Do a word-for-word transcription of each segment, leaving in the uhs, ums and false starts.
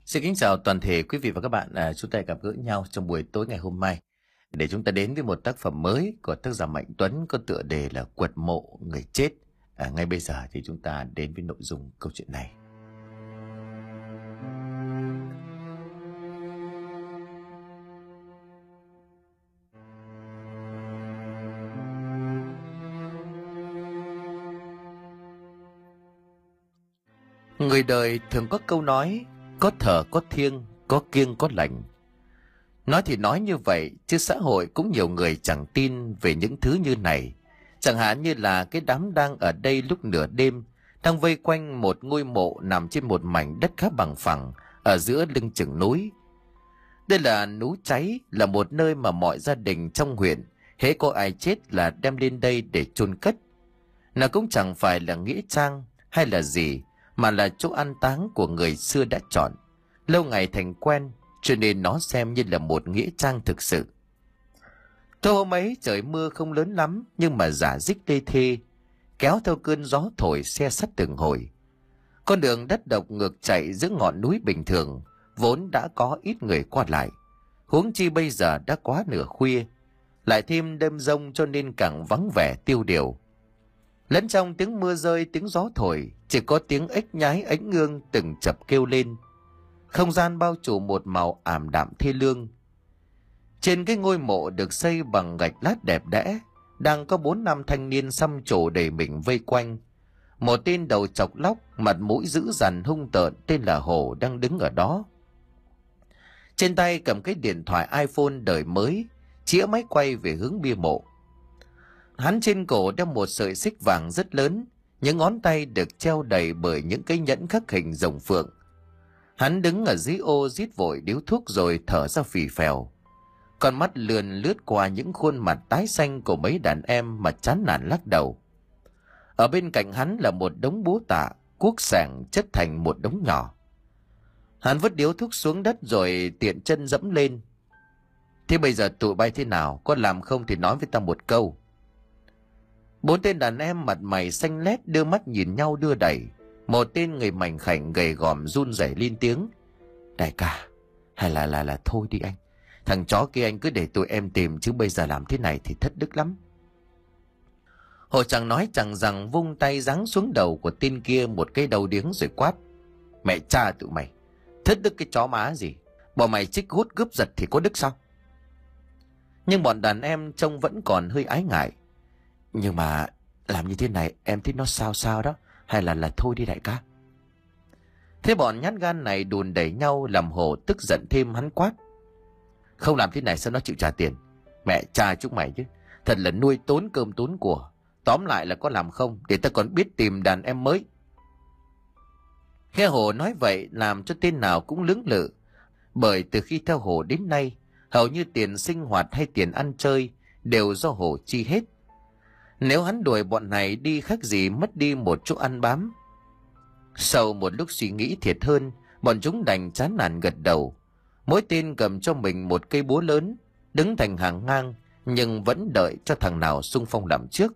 Xin kính chào toàn thể quý vị và các bạn. À, chúng ta gặp gỡ nhau trong buổi tối ngày hôm nay để chúng ta đến với một tác phẩm mới của tác giả Mạnh Tuấn có tựa đề là Quật mộ người chết. À, ngay bây giờ thì chúng ta đến với nội dung câu chuyện này. Người đời thường có câu nói: có thờ có thiêng, có kiêng có lành. Nói thì nói như vậy, chứ xã hội cũng nhiều người chẳng tin về những thứ như này. Chẳng hạn như là cái đám đang ở đây lúc nửa đêm, đang vây quanh một ngôi mộ nằm trên một mảnh đất khá bằng phẳng, ở giữa lưng chừng núi. Đây là núi Cháy, là một nơi mà mọi gia đình trong huyện, hễ có ai chết là đem lên đây để chôn cất. Nó cũng chẳng phải là nghĩa trang hay là gì, mà là chỗ an táng của người xưa đã chọn. Lâu ngày thành quen, cho nên nó xem như là một nghĩa trang thực sự. Tối hôm ấy trời mưa không lớn lắm, nhưng mà rả rích lê thê, kéo theo cơn gió thổi xe sắt từng hồi. Con đường đất độc ngược chạy giữa ngọn núi bình thường, vốn đã có ít người qua lại. Huống chi bây giờ đã quá nửa khuya, lại thêm đêm rông cho nên càng vắng vẻ tiêu điều. Lẫn trong tiếng mưa rơi, tiếng gió thổi, chỉ có tiếng ếch nhái ánh ương từng chập kêu lên. Không gian bao trùm một màu ảm đạm thê lương. Trên cái ngôi mộ được xây bằng gạch lát đẹp đẽ, đang có bốn năm thanh niên xăm trổ đầy mình vây quanh. Một tên đầu chọc lóc, mặt mũi dữ dằn hung tợn, tên là Hổ, đang đứng ở đó. Trên tay cầm cái điện thoại iPhone đời mới, chĩa máy quay về hướng bia mộ. Hắn trên cổ đeo một sợi xích vàng rất lớn, những ngón tay được treo đầy bởi những cái nhẫn khắc hình rồng phượng. Hắn đứng ở dưới ô rít vội điếu thuốc rồi thở ra phì phèo. Con mắt lườn lướt qua những khuôn mặt tái xanh của mấy đàn em mà chán nản lắc đầu. Ở bên cạnh hắn là một đống búa tạ, cuốc sẻng chất thành một đống nhỏ. Hắn vứt điếu thuốc xuống đất rồi tiện chân dẫm lên. Thế bây giờ tụi bay thế nào? Có làm không thì nói với tao một câu. Bốn tên đàn em mặt mày xanh lét đưa mắt nhìn nhau đưa đẩy. Một tên người mảnh khảnh gầy gòm run rẩy lên tiếng: Đại ca, hay là là là thôi đi anh. Thằng chó kia anh cứ để tụi em tìm, chứ bây giờ làm thế này thì thất đức lắm. Hồ chẳng nói chẳng rằng vung tay giáng xuống đầu của tên kia một cái đầu điếng rồi quát: Mẹ cha tụi mày, thất đức cái chó má gì. Bọn mày chích hút cướp giật thì có đức sao? Nhưng bọn đàn em trông vẫn còn hơi ái ngại. Nhưng mà làm như thế này em thấy nó sao sao đó. Hay là là thôi đi đại ca. Thế bọn nhát gan này đùn đẩy nhau, làm Hổ tức giận thêm. Hắn quát: Không làm thế này sao nó chịu trả tiền? Mẹ cha chúng mày chứ, thật là nuôi tốn cơm tốn của. Tóm lại là có làm không, để ta còn biết tìm đàn em mới. Nghe Hổ nói vậy làm cho tên nào cũng lưỡng lự. Bởi từ khi theo Hổ đến nay, hầu như tiền sinh hoạt hay tiền ăn chơi đều do Hổ chi hết. Nếu hắn đuổi bọn này đi khác gì mất đi một chỗ ăn bám. Sau một lúc suy nghĩ thiệt hơn, bọn chúng đành chán nản gật đầu. Mỗi tên cầm cho mình một cây búa lớn, đứng thành hàng ngang, nhưng vẫn đợi cho thằng nào xung phong làm trước.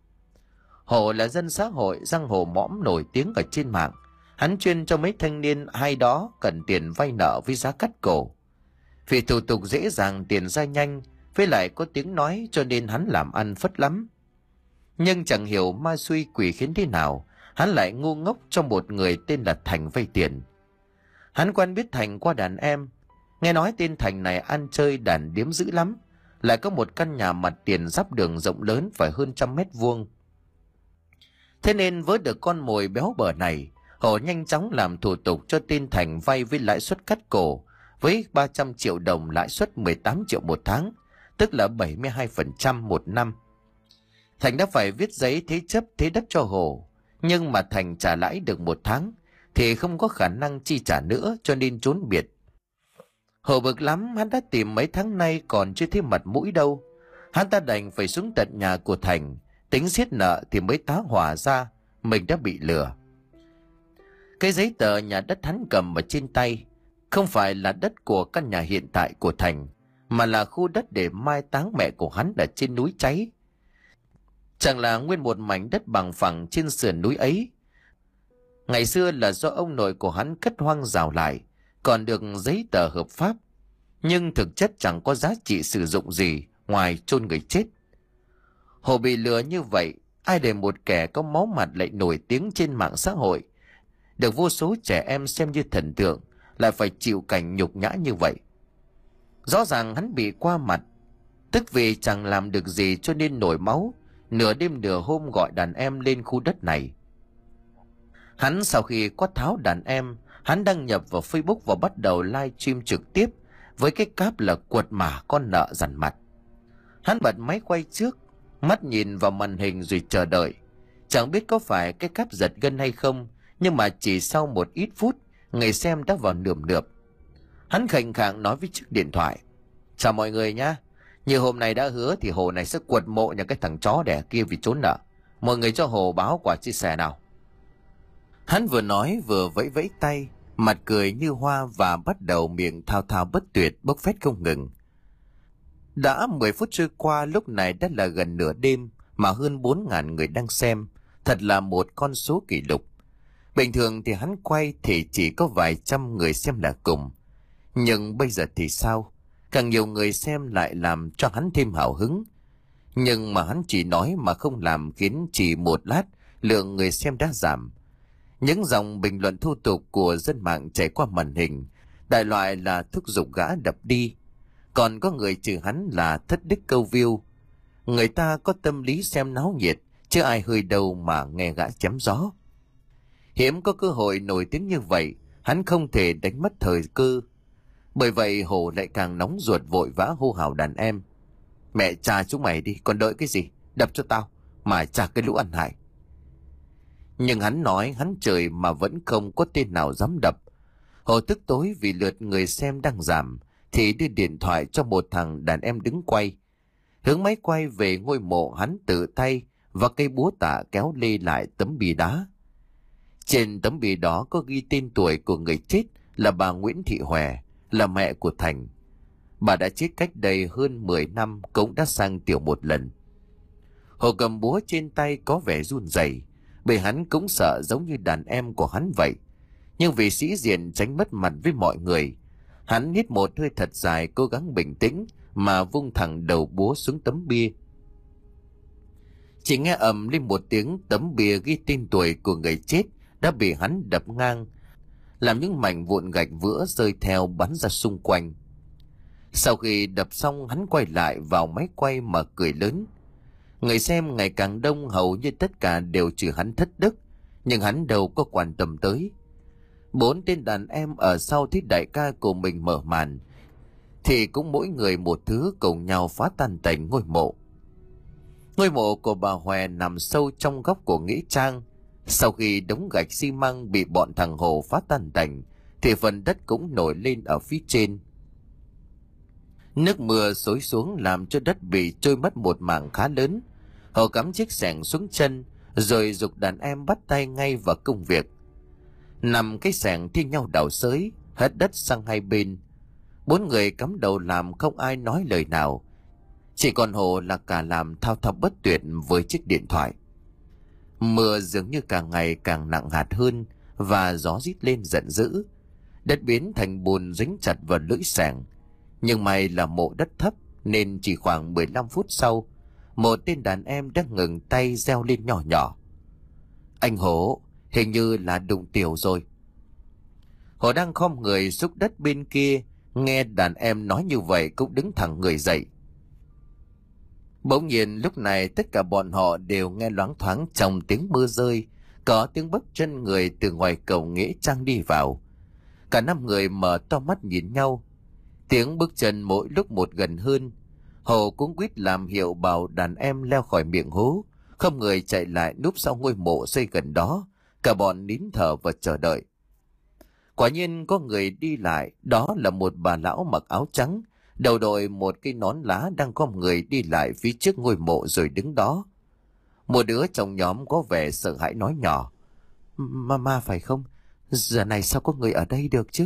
Hổ là dân xã hội giang hồ mõm nổi tiếng ở trên mạng. Hắn chuyên cho mấy thanh niên hay đó cần tiền vay nợ với giá cắt cổ. Vì thủ tục dễ dàng, tiền ra nhanh, với lại có tiếng nói, cho nên hắn làm ăn phất lắm. Nhưng chẳng hiểu ma xui quỷ khiến thế nào, hắn lại ngu ngốc cho một người tên là Thành vay tiền. Hắn quen biết Thành qua đàn em. Nghe nói tên Thành này ăn chơi đàn điếm dữ lắm, lại có một căn nhà mặt tiền giáp đường rộng lớn phải hơn trăm mét vuông. Thế nên với được con mồi béo bở này, Hổ nhanh chóng làm thủ tục cho tên Thành vay với lãi suất cắt cổ, với ba trăm triệu đồng, lãi suất mười tám triệu một tháng, tức là bảy mươi hai phần trăm một năm. Thành đã phải viết giấy thế chấp thế đất cho Hổ, nhưng mà Thành trả lãi được một tháng thì không có khả năng chi trả nữa, cho nên trốn biệt. Hổ bực lắm, hắn đã tìm mấy tháng nay còn chưa thấy mặt mũi đâu. Hắn ta đành phải xuống tận nhà của Thành, tính xiết nợ thì mới tá hỏa ra mình đã bị lừa. Cái giấy tờ nhà đất hắn cầm ở trên tay không phải là đất của căn nhà hiện tại của Thành, mà là khu đất để mai táng mẹ của hắn ở trên núi Cháy. Chẳng là nguyên một mảnh đất bằng phẳng trên sườn núi ấy. Ngày xưa là do ông nội của hắn cất hoang rào lại, còn được giấy tờ hợp pháp, nhưng thực chất chẳng có giá trị sử dụng gì ngoài chôn người chết. Hồ bị lừa như vậy, ai để một kẻ có máu mặt lại nổi tiếng trên mạng xã hội, được vô số trẻ em xem như thần tượng, lại phải chịu cảnh nhục nhã như vậy. Rõ ràng hắn bị qua mặt, tức vì chẳng làm được gì cho nên nổi máu, nửa đêm nửa hôm gọi đàn em lên khu đất này. Hắn sau khi quát tháo đàn em, hắn đăng nhập vào Facebook và bắt đầu live stream trực tiếp với cái cáp là quật mả con nợ dằn mặt. Hắn bật máy quay trước, mắt nhìn vào màn hình rồi chờ đợi. Chẳng biết có phải cái cáp giật gân hay không, nhưng mà chỉ sau một ít phút, người xem đã vào nườm nượp. Hắn khệnh khạng nói với chiếc điện thoại: "Chào mọi người nhá, như hôm nay đã hứa thì Hồ này sẽ quật mộ nhà cái thằng chó đẻ kia vì trốn nợ. Mọi người cho Hồ báo quả chia sẻ nào." Hắn vừa nói vừa vẫy vẫy tay, mặt cười như hoa và bắt đầu miệng thao thao bất tuyệt bốc phét không ngừng. Đã mười phút trôi qua, lúc này đã là gần nửa đêm mà hơn bốn ngàn người đang xem, thật là một con số kỷ lục. Bình thường thì hắn quay thì chỉ có vài trăm người xem là cùng. Nhưng bây giờ thì sao? Càng nhiều người xem lại làm cho hắn thêm hào hứng. Nhưng mà hắn chỉ nói mà không làm khiến chỉ một lát lượng người xem đã giảm. Những dòng bình luận thô tục của dân mạng chảy qua màn hình, đại loại là thúc giục gã đập đi. Còn có người trừ hắn là thất đức câu view. Người ta có tâm lý xem náo nhiệt, chứ ai hơi đâu mà nghe gã chém gió. Hiếm có cơ hội nổi tiếng như vậy, hắn không thể đánh mất thời cơ. Bởi vậy Hồ lại càng nóng ruột vội vã hô hào đàn em: "Mẹ cha chúng mày đi, còn đợi cái gì? Đập cho tao, mà trả cái lũ ăn hại." Nhưng hắn nói hắn trời mà vẫn không có tên nào dám đập. Hồ tức tối vì lượt người xem đang giảm, thì đưa điện thoại cho một thằng đàn em đứng quay. Hướng máy quay về ngôi mộ, hắn tự tay và cây búa tạ kéo lê lại tấm bia đá. Trên tấm bia đó có ghi tên tuổi của người chết là bà Nguyễn Thị Hòe, là mẹ của Thành. Bà đã chết cách đây hơn mười năm, cũng đã sang tiểu một lần. Hồ cầm búa trên tay có vẻ run rẩy, bởi hắn cũng sợ giống như đàn em của hắn vậy. Nhưng vì sĩ diện tránh mất mặt với mọi người, hắn hít một hơi thật dài, cố gắng bình tĩnh mà vung thẳng đầu búa xuống tấm bia. Chỉ nghe ầm lên một tiếng, tấm bia ghi tên tuổi của người chết đã bị hắn đập ngang, làm những mảnh vụn gạch vữa rơi theo bắn ra xung quanh. Sau khi đập xong, hắn quay lại vào máy quay mà cười lớn. Người xem ngày càng đông, hầu như tất cả đều trừ hắn thất đức, nhưng hắn đâu có quan tâm tới. Bốn tên đàn em ở sau thấy đại ca của mình mở màn, thì cũng mỗi người một thứ cùng nhau phá tan tành ngôi mộ. Ngôi mộ của bà Hòe nằm sâu trong góc của nghĩa trang. Sau khi đống gạch xi măng bị bọn thằng Hồ phá tan tành, thì phần đất cũng nổi lên ở phía trên. Nước mưa xối xuống làm cho đất bị trôi mất một mảng khá lớn. Hồ cắm chiếc xẻng xuống chân, rồi giục đàn em bắt tay ngay vào công việc. Nằm cái xẻng thi nhau đào xới, hất đất sang hai bên. Bốn người cắm đầu làm, không ai nói lời nào. Chỉ còn Hồ là cả làm thao thao bất tuyệt với chiếc điện thoại. Mưa dường như càng ngày càng nặng hạt hơn, và gió rít lên giận dữ. Đất biến thành bùn dính chặt vào lưỡi xẻng. Nhưng may là mộ đất thấp, nên chỉ khoảng mười lăm phút sau, một tên đàn em đang ngừng tay reo lên nhỏ nhỏ: "Anh Hổ, hình như là đụng tiểu rồi." Hổ đang khom người xúc đất bên kia, nghe đàn em nói như vậy cũng đứng thẳng người dậy. Bỗng nhiên lúc này tất cả bọn họ đều nghe loáng thoáng trong tiếng mưa rơi, có tiếng bước chân người từ ngoài cầu nghĩa trang đi vào. Cả năm người mở to mắt nhìn nhau. Tiếng bước chân mỗi lúc một gần hơn. Hồ cũng quýt làm hiệu bảo đàn em leo khỏi miệng hố, không người chạy lại núp sau ngôi mộ xây gần đó. Cả bọn nín thở và chờ đợi. Quả nhiên có người đi lại, đó là một bà lão mặc áo trắng, đầu đội một cái nón lá, đang có người đi lại phía trước ngôi mộ rồi đứng đó. Một đứa trong nhóm có vẻ sợ hãi nói nhỏ: Ma ma phải không? Giờ này sao có người ở đây được chứ?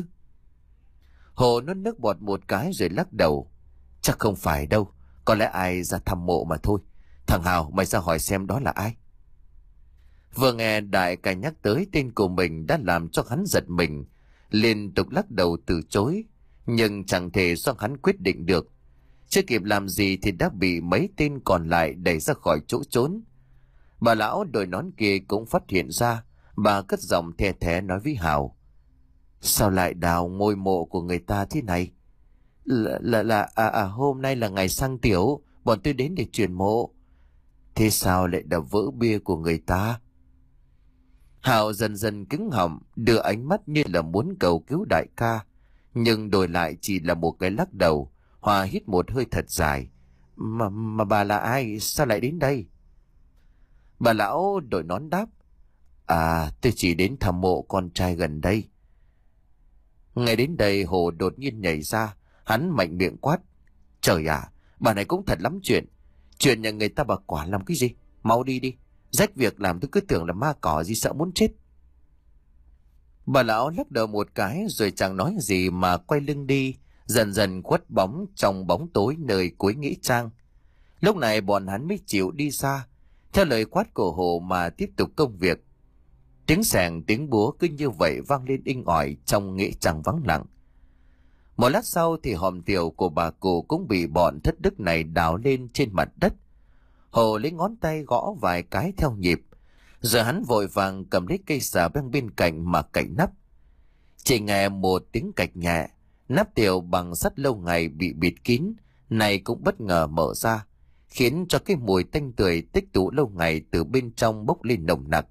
Hồ nuốt nước bọt một cái rồi lắc đầu: Chắc không phải đâu, có lẽ ai ra thăm mộ mà thôi. Thằng Hào, mày ra hỏi xem đó là ai. Vừa nghe đại ca nhắc tới tên của mình đã làm cho hắn giật mình. liên tục lắc đầu từ chối, nhưng chẳng thể do hắn quyết định được. Chưa kịp làm gì thì đã bị mấy tên còn lại đẩy ra khỏi chỗ trốn. Bà lão đội nón kia cũng phát hiện ra, bà cất giọng the thé nói với Hào: Sao lại đào ngôi mộ của người ta thế này? Là, là, là à, à, hôm nay là ngày sang tiểu, bọn tôi đến để chuyển mộ. Thế sao lại đập vỡ bia của người ta? Hào dần dần cứng họng, đưa ánh mắt như là muốn cầu cứu đại ca, nhưng đổi lại chỉ là một cái lắc đầu. Hòa hít một hơi thật dài. Mà, mà bà là ai? Sao lại đến đây? Bà lão đội nón đáp: À, tôi chỉ đến thăm mộ con trai gần đây. Ngay đến đây Hồ đột nhiên nhảy ra, hắn mạnh miệng quát: Trời ạ, bà này cũng thật lắm chuyện. Chuyện nhà người ta bà quản làm cái gì? Mau đi đi, rách việc làm tôi cứ tưởng là ma cỏ gì sợ muốn chết. Bà lão lắc đầu một cái rồi chẳng nói gì mà quay lưng đi, dần dần khuất bóng trong bóng tối nơi cuối nghĩa trang. Lúc này bọn hắn mới chịu đi xa, theo lời quát của Hồ mà tiếp tục công việc. Tiếng xèng tiếng búa cứ như vậy vang lên inh ỏi trong nghĩa trang vắng lặng. Một lát sau thì hòm tiểu của bà cụ cũng bị bọn thất đức này đào lên trên mặt đất. Hồ lấy ngón tay gõ vài cái theo nhịp, rồi hắn vội vàng cầm lấy cây xà beng bên cạnh mà cạy nắp. Chỉ nghe một tiếng cạch nhẹ, nắp tiểu bằng sắt lâu ngày bị bịt kín này cũng bất ngờ mở ra, khiến cho cái mùi tanh tưởi tích tụ lâu ngày từ bên trong bốc lên nồng nặc.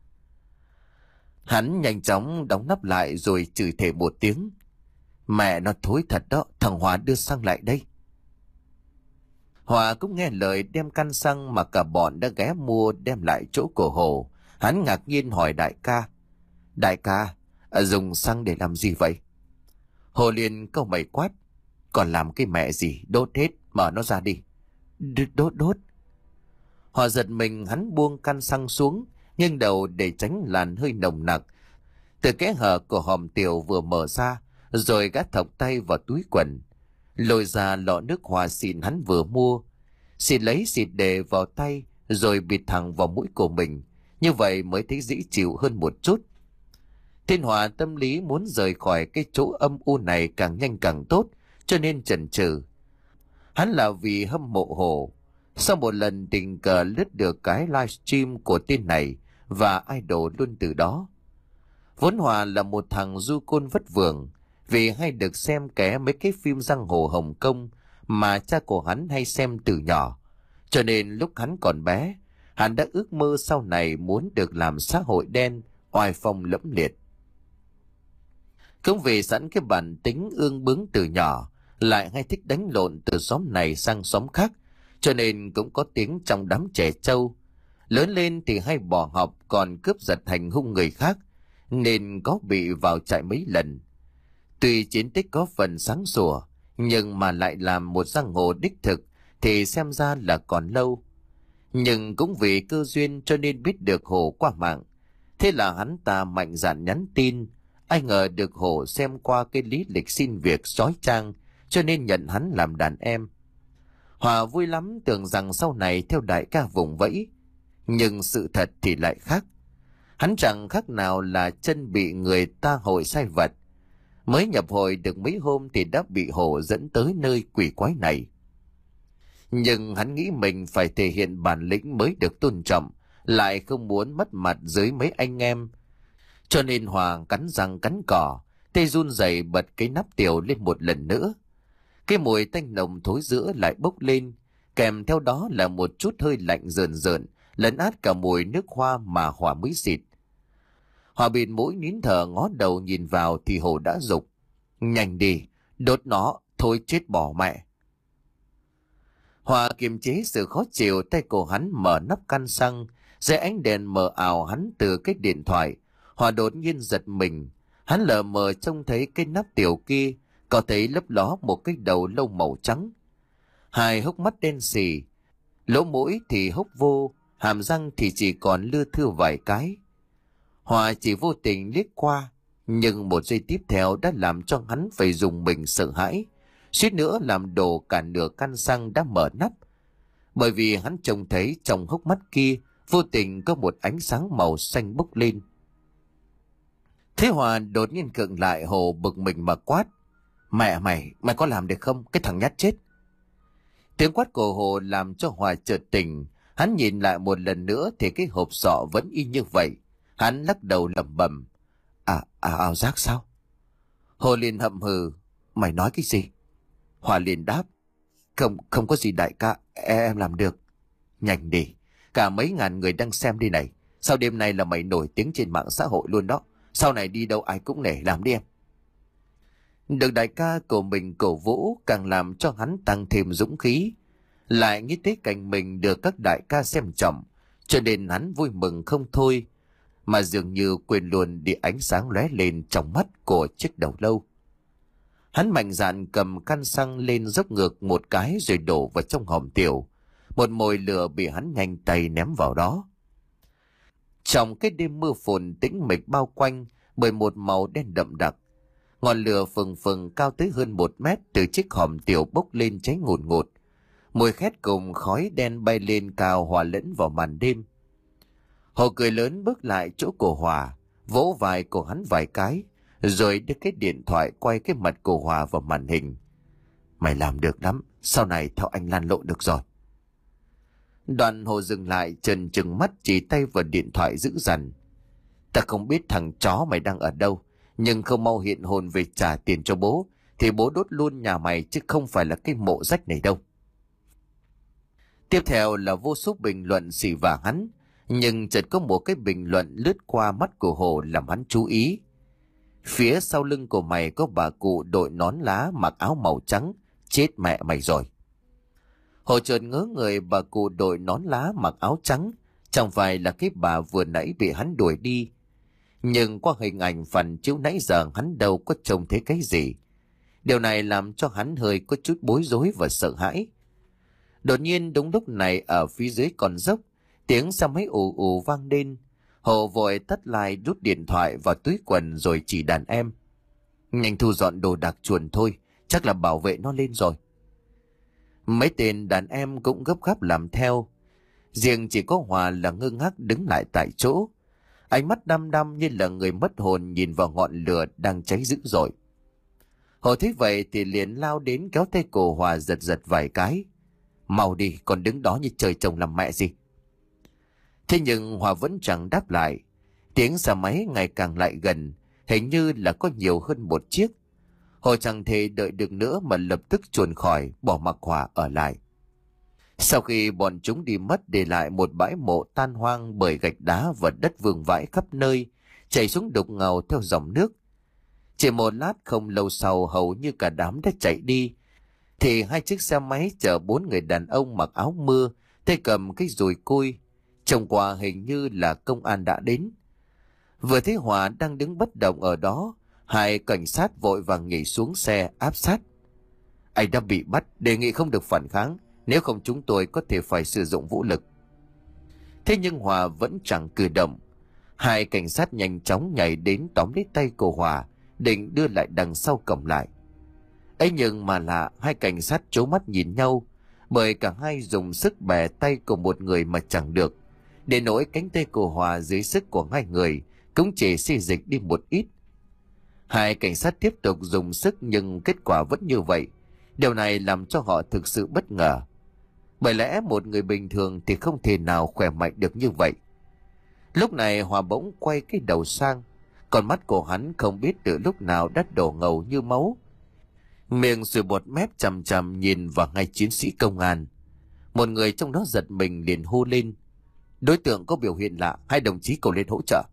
Hắn nhanh chóng đóng nắp lại rồi chửi thề một tiếng: Mẹ nó thối thật đó, thằng Hòa đưa xăng lại đây. Hòa cũng nghe lời đem căn xăng mà cả bọn đã ghé mua đem lại chỗ của Hồ. Hắn ngạc nhiên hỏi đại ca: Đại ca, à, dùng xăng để làm gì vậy? Hồ liền câu mày quát: Còn làm cái mẹ gì, đốt hết, mở nó ra đi. Đ- đốt đốt. Hòa giật mình, hắn buông căn xăng xuống, nghiêng đầu để tránh làn hơi nồng nặc từ kẽ hở của hòm tiểu vừa mở ra, rồi gã thọc tay vào túi quần, lôi ra lọ nước hoa xịn hắn vừa mua. Xịt lấy xịt để vào tay rồi bịt thẳng vào mũi của mình, như vậy mới thấy dễ chịu hơn một chút. Thiên Hòa tâm lý muốn rời khỏi cái chỗ âm u này càng nhanh càng tốt, cho nên chần chừ. Hắn là vì hâm mộ Hồ. Sau một lần tình cờ lướt được cái livestream của tên này và idol luôn từ đó. Vốn Hòa là một thằng du côn vất vưởng, vì hay được xem ké mấy cái phim giang hồ Hồng Kông mà cha của hắn hay xem từ nhỏ, cho nên lúc hắn còn bé, hắn đã ước mơ sau này muốn được làm xã hội đen, oai phong lẫm liệt. Cũng vì sẵn cái bản tính ương bướng từ nhỏ, lại hay thích đánh lộn từ xóm này sang xóm khác, cho nên cũng có tiếng trong đám trẻ trâu. Lớn lên thì hay bỏ học, còn cướp giật hành hung người khác, nên có bị vào trại mấy lần. Tuy chiến tích có phần sáng sủa, nhưng mà lại làm một giang hồ đích thực thì xem ra là còn lâu. Nhưng cũng vì cơ duyên cho nên biết được Hồ qua mạng. Thế là hắn ta mạnh dạn nhắn tin. Ai ngờ được Hồ xem qua cái lý lịch xin việc chói chang, cho nên nhận hắn làm đàn em. Hòa vui lắm, tưởng rằng sau này theo đại ca vùng vẫy. Nhưng sự thật thì lại khác. Hắn chẳng khác nào là chân bị người ta hội sai vật. Mới nhập hội được mấy hôm thì đã bị Hồ dẫn tới nơi quỷ quái này. Nhưng hắn nghĩ mình phải thể hiện bản lĩnh mới được tôn trọng, lại không muốn mất mặt dưới mấy anh em. Cho nên Hòa cắn răng cắn cỏ, tay run rẩy bật cái nắp tiểu lên một lần nữa. Cái mùi tanh nồng thối rữa lại bốc lên, kèm theo đó là một chút hơi lạnh rờn rợn, lấn át cả mùi nước hoa mà Hòa mới xịt. Hòa bịt mũi nín thở ngó đầu nhìn vào thì Hồ đã giục: Nhanh đi, đốt nó, thôi chết bỏ mẹ. Hòa kiềm chế sự khó chịu, tay cổ hắn mở nắp can xăng, dưới ánh đèn mờ ảo hắn từ cái điện thoại. Hòa đột nhiên giật mình, hắn lờ mờ trông thấy cái nắp tiểu kia, có thấy lấp ló một cái đầu lâu màu trắng. Hai hốc mắt đen xì, lỗ mũi thì hốc vô, hàm răng thì chỉ còn lưa thưa vài cái. Hòa chỉ vô tình liếc qua, nhưng một giây tiếp theo đã làm cho hắn phải dùng mình sợ hãi, suýt nữa làm đổ cả nửa căn xăng đã mở nắp. Bởi vì hắn trông thấy trong hốc mắt kia vô tình có một ánh sáng màu xanh bốc lên. Thế Hòa đột nhiên khựng lại, Hồ bực mình mà quát: Mẹ mày, mày có làm được không? Cái thằng nhát chết! Tiếng quát của Hồ làm cho Hòa chợt tỉnh. Hắn nhìn lại một lần nữa thì cái hộp sọ vẫn y như vậy. Hắn lắc đầu lẩm bẩm: À, à ảo giác sao? Hồ liền hậm hừ: Mày nói cái gì? Hòa liền đáp: Không, không có gì đại ca, em làm được. Nhanh đi, cả mấy ngàn người đang xem đi này. Sau đêm nay là mày nổi tiếng trên mạng xã hội luôn đó. Sau này đi đâu ai cũng nể, làm đi em. Được đại ca của mình cổ vũ càng làm cho hắn tăng thêm dũng khí. Lại nghĩ tới cảnh mình được các đại ca xem trọng, cho nên hắn vui mừng không thôi, mà dường như quên luôn đi ánh sáng lóe lên trong mắt của chiếc đầu lâu. Hắn mạnh dạn cầm căn xăng lên dốc ngược một cái rồi đổ vào trong hòm tiểu. Một mồi lửa bị hắn nhanh tay ném vào đó. Trong cái đêm mưa phùn tĩnh mịch bao quanh bởi một màu đen đậm đặc, ngọn lửa phừng phừng cao tới hơn một mét từ chiếc hòm tiểu bốc lên cháy ngùn ngụt, ngụt. Mùi khét cùng khói đen bay lên cao hòa lẫn vào màn đêm. Hồ cười lớn bước lại chỗ của Hòa, vỗ vai của hắn vài cái, rồi đưa cái điện thoại quay cái mặt của Hòa vào màn hình. Mày làm được lắm, sau này theo anh lan lộn được rồi. Đoạn Hồ dừng lại, trần trừng mắt chỉ tay vào điện thoại dữ dằn. Ta không biết thằng chó mày đang ở đâu, nhưng không mau hiện hồn về trả tiền cho bố, thì bố đốt luôn nhà mày chứ không phải là cái mộ rách này đâu. Tiếp theo là vô số bình luận xỉ vả hắn, nhưng chợt có một cái bình luận lướt qua mắt của Hồ làm hắn chú ý. Phía sau lưng của mày có bà cụ đội nón lá mặc áo màu trắng, chết mẹ mày rồi. Hồ chợt ngớ người, bà cụ đội nón lá mặc áo trắng chẳng phải là cái bà vừa nãy bị hắn đuổi đi. Nhưng qua hình ảnh phản chiếu nãy giờ hắn đâu có trông thấy cái gì. Điều này làm cho hắn hơi có chút bối rối và sợ hãi. Đột nhiên đúng lúc này ở phía dưới con dốc, tiếng xe máy ù ù vang lên. Hồ vội tắt lại, rút điện thoại vào túi quần rồi chỉ đàn em: Nhanh thu dọn đồ đạc chuồn thôi, chắc là bảo vệ nó lên rồi. Mấy tên đàn em cũng gấp gáp làm theo. Riêng chỉ có Hòa là ngơ ngác đứng lại tại chỗ, ánh mắt đăm đăm như là người mất hồn nhìn vào ngọn lửa đang cháy dữ dội. Hồ thấy vậy thì liền lao đến kéo tay cổ Hòa giật giật vài cái: Mau đi, còn đứng đó như trời trồng làm mẹ gì. Thế nhưng Hòa vẫn chẳng đáp lại. Tiếng xe máy ngày càng lại gần, hình như là có nhiều hơn một chiếc. Hồ chẳng thể đợi được nữa mà lập tức chuồn khỏi, bỏ mặc Hòa ở lại. Sau khi bọn chúng đi mất, để lại một bãi mộ tan hoang bởi gạch đá và đất vương vãi khắp nơi, chảy xuống đục ngầu theo dòng nước. Chỉ một lát không lâu sau, hầu như cả đám đã chạy đi, thì hai chiếc xe máy chở bốn người đàn ông mặc áo mưa, tay cầm cái dùi cui, trông qua hình như là công an đã đến. Vừa thấy Hòa đang đứng bất động ở đó, hai cảnh sát vội vàng nhảy xuống xe áp sát. Anh đã bị bắt, đề nghị không được phản kháng, nếu không chúng tôi có thể phải sử dụng vũ lực. Thế nhưng Hòa vẫn chẳng cử động. Hai cảnh sát nhanh chóng nhảy đến tóm lấy tay của Hòa, định đưa lại đằng sau cổng lại. Ấy nhưng mà lạ, hai cảnh sát trố mắt nhìn nhau, bởi cả hai dùng sức bẻ tay của một người mà chẳng được, để nỗi cánh tay của Hòa dưới sức của hai người cũng chỉ xê dịch đi một ít. Hai cảnh sát tiếp tục dùng sức nhưng kết quả vẫn như vậy. Điều này làm cho họ thực sự bất ngờ. Bởi lẽ một người bình thường thì không thể nào khỏe mạnh được như vậy. Lúc này Hòa bỗng quay cái đầu sang, con mắt của hắn không biết từ lúc nào đã đổ ngầu như máu. Miệng sùi bọt mép chằm chằm nhìn vào ngay chiến sĩ công an. Một người trong đó giật mình liền hô lên: Đối tượng có biểu hiện lạ, hai đồng chí cầu lên hỗ trợ.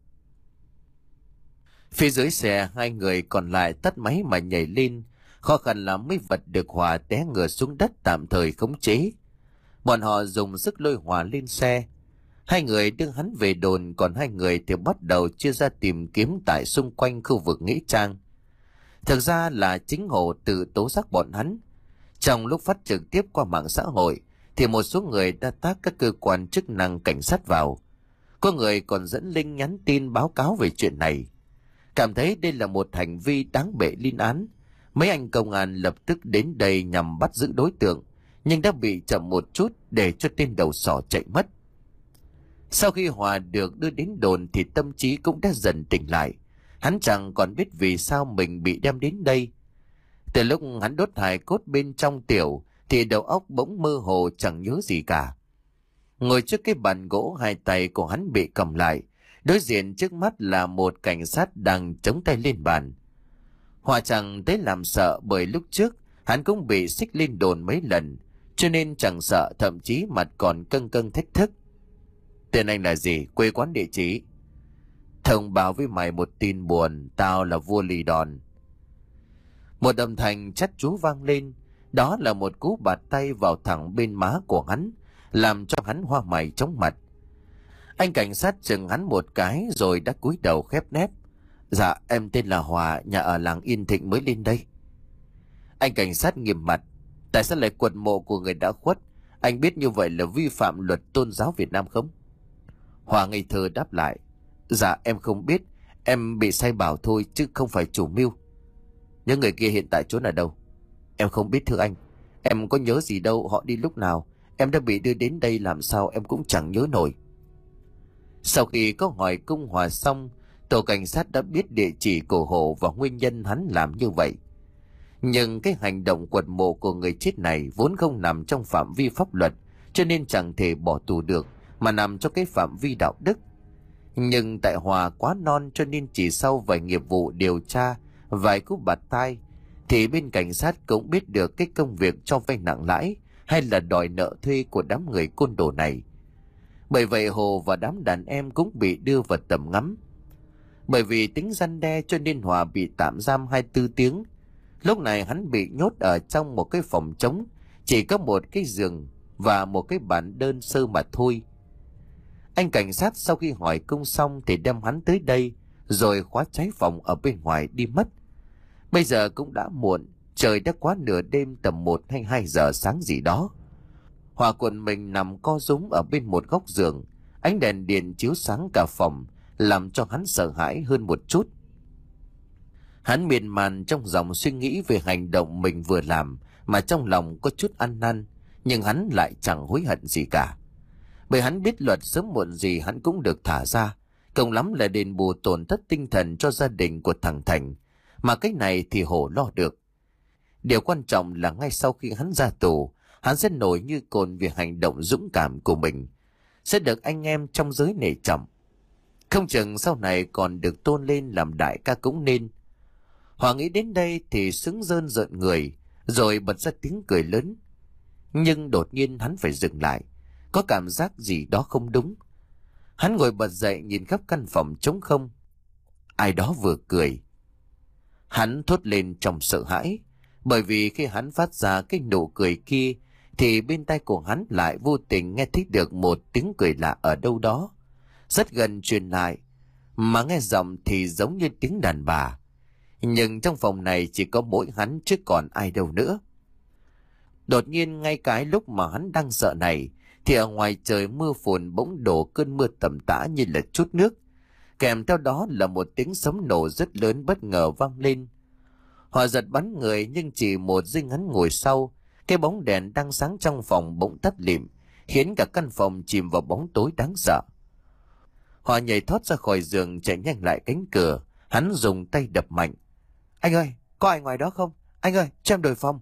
Phía dưới xe, hai người còn lại tắt máy mà nhảy lên, khó khăn lắm mới vật được Hòa té ngửa xuống đất tạm thời khống chế. Bọn họ dùng sức lôi Hòa lên xe. Hai người đưa hắn về đồn, còn hai người thì bắt đầu chia ra tìm kiếm tại xung quanh khu vực nghĩa trang. Thực ra là chính Hồ tự tố giác bọn hắn. Trong lúc phát trực tiếp qua mạng xã hội thì một số người đã tác các cơ quan chức năng cảnh sát vào. Có người còn dẫn link nhắn tin báo cáo về chuyện này. Cảm thấy đây là một hành vi đáng bệ liên án, mấy anh công an lập tức đến đây nhằm bắt giữ đối tượng, nhưng đã bị chậm một chút để cho tên đầu sỏ chạy mất. Sau khi Hòa được đưa đến đồn thì tâm trí cũng đã dần tỉnh lại. Hắn chẳng còn biết vì sao mình bị đem đến đây. Từ lúc hắn đốt hài cốt bên trong tiểu thì đầu óc bỗng mơ hồ chẳng nhớ gì cả. Ngồi trước cái bàn gỗ, hai tay của hắn bị cầm lại. Đối diện trước mắt là một cảnh sát đang chống tay lên bàn. Hòa chẳng tới làm sợ, bởi lúc trước hắn cũng bị xích lên đồn mấy lần, cho nên chẳng sợ, thậm chí mặt còn căng căng thách thức. Tên anh là gì, quê quán, địa chỉ? Thông báo với mày một tin buồn, tao là vua Lì Đòn. Một âm thanh chát chúa vang lên, đó là một cú bạt tay vào thẳng bên má của hắn, làm cho hắn hoa mày chóng mặt. Anh cảnh sát chừng hắn một cái rồi đã cúi đầu khép nép. Dạ, em tên là Hòa, nhà ở làng Yên Thịnh mới lên đây. Anh cảnh sát nghiêm mặt. Tại sao lại quật mộ của người đã khuất? Anh biết như vậy là vi phạm luật tôn giáo Việt Nam không? Hòa ngây thơ đáp lại. Dạ, em không biết, em bị sai bảo thôi chứ không phải chủ mưu. Những người kia hiện tại trốn ở đâu? Em không biết thưa anh. Em có nhớ gì đâu, họ đi lúc nào. Em đã bị đưa đến đây làm sao em cũng chẳng nhớ nổi. Sau khi có hỏi cung Hòa xong, tổ cảnh sát đã biết địa chỉ của Hồ và nguyên nhân hắn làm như vậy. Nhưng cái hành động quật mộ của người chết này vốn không nằm trong phạm vi pháp luật, cho nên chẳng thể bỏ tù được, mà nằm trong cái phạm vi đạo đức. Nhưng tại Hòa quá non, cho nên chỉ sau vài nghiệp vụ điều tra, vài cú bạt tai, thì bên cảnh sát cũng biết được cái công việc cho vay nặng lãi hay là đòi nợ thuê của đám người côn đồ này. Bởi vậy Hồ và đám đàn em cũng bị đưa vào tầm ngắm. Bởi vì tính răn đe cho nên Hòa bị tạm giam hai mươi tư tiếng. Lúc này hắn bị nhốt ở trong một cái phòng trống, chỉ có một cái giường và một cái bản đơn sơ mà thôi. Anh cảnh sát sau khi hỏi cung xong thì đem hắn tới đây, rồi khóa trái phòng ở bên ngoài đi mất. Bây giờ cũng đã muộn, trời đã quá nửa đêm, tầm một hay hai giờ sáng gì đó. Hòa quần mình nằm co rúm ở bên một góc giường, ánh đèn điện chiếu sáng cả phòng, làm cho hắn sợ hãi hơn một chút. Hắn miên man trong dòng suy nghĩ về hành động mình vừa làm, mà trong lòng có chút ăn năn, nhưng hắn lại chẳng hối hận gì cả. Bởi hắn biết luật sớm muộn gì hắn cũng được thả ra, cộng lắm là đền bù tổn thất tinh thần cho gia đình của thằng Thành, mà cái này thì Hổ lo được. Điều quan trọng là ngay sau khi hắn ra tù, hắn sẽ nổi như cồn vì hành động dũng cảm của mình, sẽ được anh em trong giới nể trọng. Không chừng sau này còn được tôn lên làm đại ca cũng nên. Hòa nghĩ đến đây thì sững rơn rợn người, rồi bật ra tiếng cười lớn. Nhưng đột nhiên hắn phải dừng lại, có cảm giác gì đó không đúng. Hắn ngồi bật dậy nhìn khắp căn phòng trống không. Ai đó vừa cười. Hắn thốt lên trong sợ hãi, bởi vì khi hắn phát ra cái nụ cười kia thì bên tai của hắn lại vô tình nghe thấy được một tiếng cười lạ ở đâu đó, rất gần truyền lại, mà nghe giọng thì giống như tiếng đàn bà. Nhưng trong phòng này chỉ có mỗi hắn chứ còn ai đâu nữa. Đột nhiên ngay cái lúc mà hắn đang sợ này thì ở ngoài trời mưa phùn bỗng đổ cơn mưa tầm tã như là chút nước, kèm theo đó là một tiếng sấm nổ rất lớn bất ngờ vang lên. Họ giật bắn người, nhưng chỉ một giây ngắn ngồi sau, cái bóng đèn đang sáng trong phòng bỗng tắt lịm, khiến cả căn phòng chìm vào bóng tối đáng sợ. Họ nhảy thoát ra khỏi giường, chạy nhanh lại cánh cửa. Hắn dùng tay đập mạnh. Anh ơi, có ai ngoài đó không? Anh ơi, cho em đổi phòng.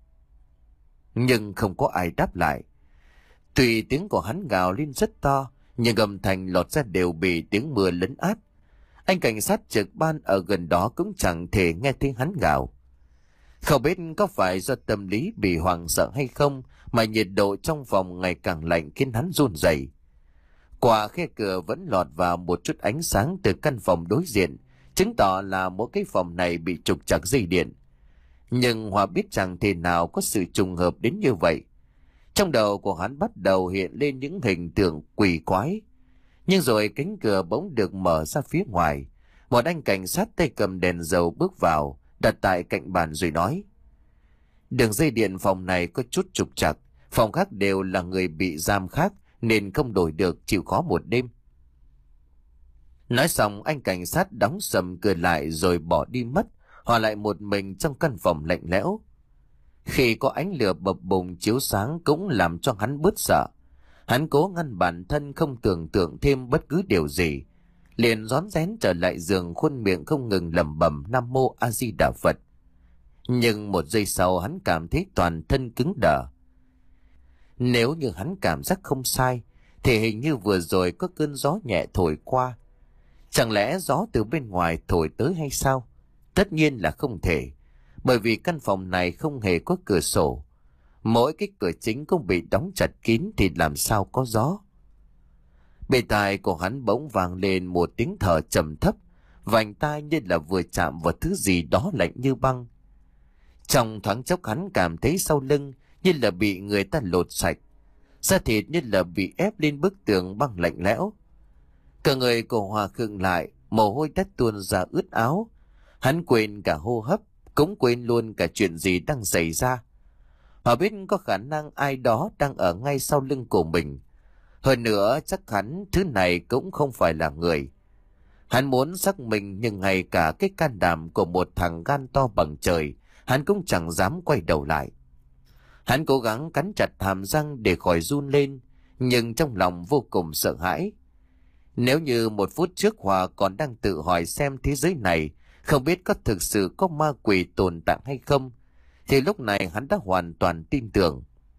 Nhưng không có ai đáp lại. Tuy tiếng của hắn gào lên rất to, nhưng âm thanh lọt ra đều bị tiếng mưa lấn át. Anh cảnh sát trực ban ở gần đó cũng chẳng thể nghe tiếng hắn gào. Không biết có phải do tâm lý bị hoảng sợ hay không mà nhiệt độ trong phòng ngày càng lạnh khiến hắn run rẩy. Qua khe cửa vẫn lọt vào một chút ánh sáng từ căn phòng đối diện, chứng tỏ là mỗi cái phòng này bị trục trặc dây điện. Nhưng Hòa biết chẳng thể nào có sự trùng hợp đến như vậy. Trong đầu của hắn bắt đầu hiện lên những hình tượng quỷ quái. Nhưng rồi cánh cửa bỗng được mở ra phía ngoài. Một anh cảnh sát tay cầm đèn dầu bước vào, đặt tại cạnh bàn rồi nói. Đường dây điện phòng này có chút trục trặc, phòng khác đều là người bị giam khác nên không đổi được, chịu khó một đêm. Nói xong anh cảnh sát đóng sầm cửa lại rồi bỏ đi mất, Hòa lại một mình trong căn phòng lạnh lẽo. Khi có ánh lửa bập bùng chiếu sáng cũng làm cho hắn bớt sợ. Hắn cố ngăn bản thân không tưởng tượng thêm bất cứ điều gì, liền rón rén trở lại giường, khuôn miệng không ngừng lẩm bẩm Nam Mô A Di Đà Phật. Nhưng một giây sau hắn cảm thấy toàn thân cứng đờ. Nếu như hắn cảm giác không sai, thì hình như vừa rồi có cơn gió nhẹ thổi qua. Chẳng lẽ gió từ bên ngoài thổi tới hay sao? Tất nhiên là không thể, bởi vì căn phòng này không hề có cửa sổ. Mỗi cái cửa chính cũng bị đóng chặt kín thì làm sao có gió. Bên tai của hắn bỗng vang lên một tiếng thở trầm thấp, vành tai như là vừa chạm vào thứ gì đó lạnh như băng. Trong thoáng chốc hắn cảm thấy sau lưng như là bị người ta lột sạch, da thịt như là bị ép lên bức tường băng lạnh lẽo. Cả người của Hòa khựng lại, mồ hôi đất tuôn ra ướt áo. Hắn quên cả hô hấp, cũng quên luôn cả chuyện gì đang xảy ra. Hòa biết có khả năng ai đó đang ở ngay sau lưng của mình. Hơn nữa chắc hẳn thứ này cũng không phải là người. Hắn muốn xác mình, nhưng ngay cả cái can đảm của một thằng gan to bằng trời, hắn cũng chẳng dám quay đầu lại. Hắn cố gắng cắn chặt hàm răng để khỏi run lên, nhưng trong lòng vô cùng sợ hãi. Nếu như một phút trước Hòa còn đang tự hỏi xem thế giới này không biết có thực sự có ma quỷ tồn tại hay không, thì lúc này hắn đã hoàn toàn tin tưởng.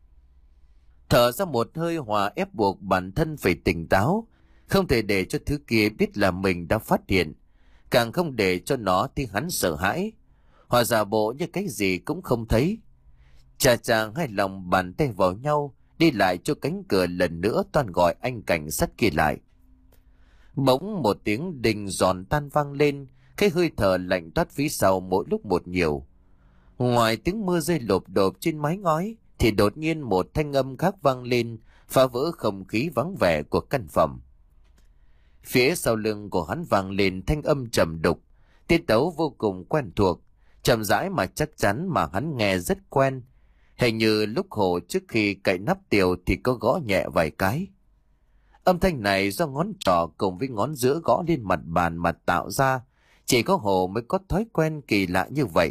Thở ra một hơi, Hòa ép buộc bản thân phải tỉnh táo, không thể để cho thứ kia biết là mình đã phát hiện, càng không để cho nó thì hắn sợ hãi. Hòa giả bộ như cái gì cũng không thấy. Chà chàng hai lòng bàn tay vào nhau, đi lại cho cánh cửa lần nữa toàn gọi anh cảnh sát kia lại. Bỗng một tiếng đình giòn tan vang lên, cái hơi thở lạnh toát phía sau mỗi lúc một nhiều. Ngoài tiếng mưa rơi lộp độp trên mái ngói, thì đột nhiên một thanh âm khác vang lên, phá vỡ không khí vắng vẻ của căn phòng. Phía sau lưng của hắn vang lên thanh âm trầm đục, tiết tấu vô cùng quen thuộc, chậm rãi mà chắc chắn, mà hắn nghe rất quen. Hình như lúc Hồ trước khi cậy nắp tiều thì có gõ nhẹ vài cái. Âm thanh này do ngón trỏ cùng với ngón giữa gõ lên mặt bàn mà tạo ra, chỉ có Hồ mới có thói quen kỳ lạ như vậy.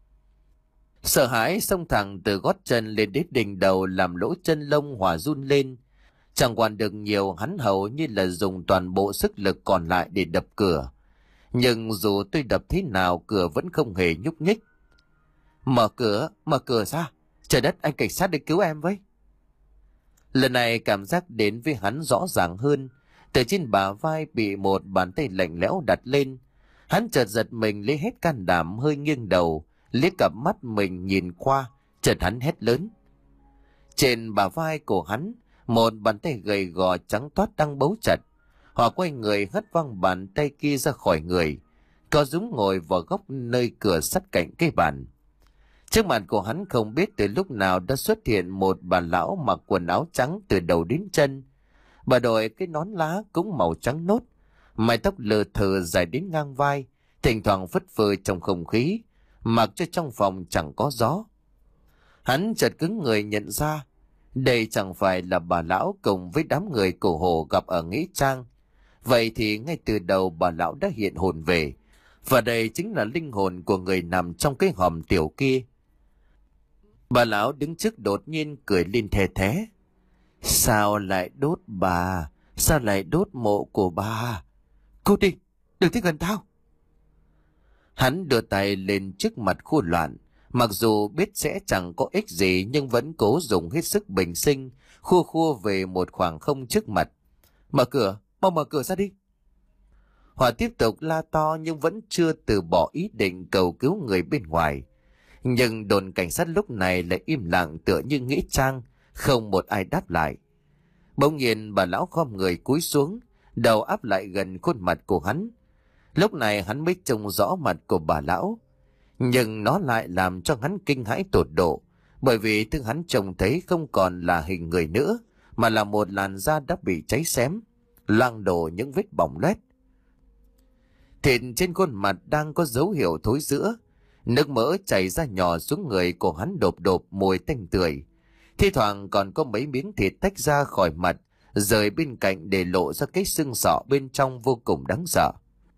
Sợ hãi xông thẳng từ gót chân lên đến đỉnh đầu, làm lỗ chân lông Hòa run lên. Chẳng quản được nhiều, hắn hầu như là dùng toàn bộ sức lực còn lại để đập cửa. Nhưng dù tôi đập thế nào, cửa vẫn không hề nhúc nhích. Mở cửa, mở cửa ra. Trời đất, anh cảnh sát đến cứu em với. Lần này cảm giác đến với hắn rõ ràng hơn. Từ trên bả vai bị một bàn tay lạnh lẽo đặt lên. Hắn chợt giật mình, lấy hết can đảm hơi nghiêng đầu, liếc cặp mắt mình nhìn qua, chợt hắn hét lớn. Trên bả vai của hắn, một bàn tay gầy gò trắng toát đang bấu chặt. Họ quay người hất văng bàn tay kia ra khỏi người, có Dũng ngồi vào góc nơi cửa sắt cạnh cái bàn. Trước mặt của hắn không biết từ lúc nào đã xuất hiện một bà lão mặc quần áo trắng từ đầu đến chân. Bà đội cái nón lá cũng màu trắng nốt, mái tóc lờ thờ dài đến ngang vai, thỉnh thoảng phất phơ trong không khí, mặc cho trong phòng chẳng có gió. Hắn chợt cứng người nhận ra, đây chẳng phải là bà lão cùng với đám người cổ Hồ gặp ở nghĩa trang. Vậy thì ngay từ đầu bà lão đã hiện hồn về, và đây chính là linh hồn của người nằm trong cái hòm tiểu kia. Bà lão đứng trước đột nhiên cười lên the thé. Sao lại đốt bà? Sao lại đốt mộ của bà? Cô đi, đừng tới gần tao. Hắn đưa tay lên trước mặt khua loạn, mặc dù biết sẽ chẳng có ích gì nhưng vẫn cố dùng hết sức bình sinh, khua khua về một khoảng không trước mặt. Mở cửa, mau mở cửa ra đi. Hòa tiếp tục la to nhưng vẫn chưa từ bỏ ý định cầu cứu người bên ngoài. Nhưng đồn cảnh sát lúc này lại im lặng tựa như nghĩa trang, không một ai đáp lại. Bỗng nhiên bà lão khom người cúi xuống, đầu áp lại gần khuôn mặt của hắn. Lúc này hắn mới trông rõ mặt của bà lão, nhưng nó lại làm cho hắn kinh hãi tột độ, bởi vì thứ hắn trông thấy không còn là hình người nữa, mà là một làn da đã bị cháy xém, loang đổ những vết bỏng loét. Thịt trên khuôn mặt đang có dấu hiệu thối rữa, nước mỡ chảy ra nhỏ xuống người của hắn đột đột mùi tanh tưởi. Thi thoảng còn có mấy miếng thịt tách ra khỏi mặt, rời bên cạnh để lộ ra cái xương sọ bên trong vô cùng đáng sợ.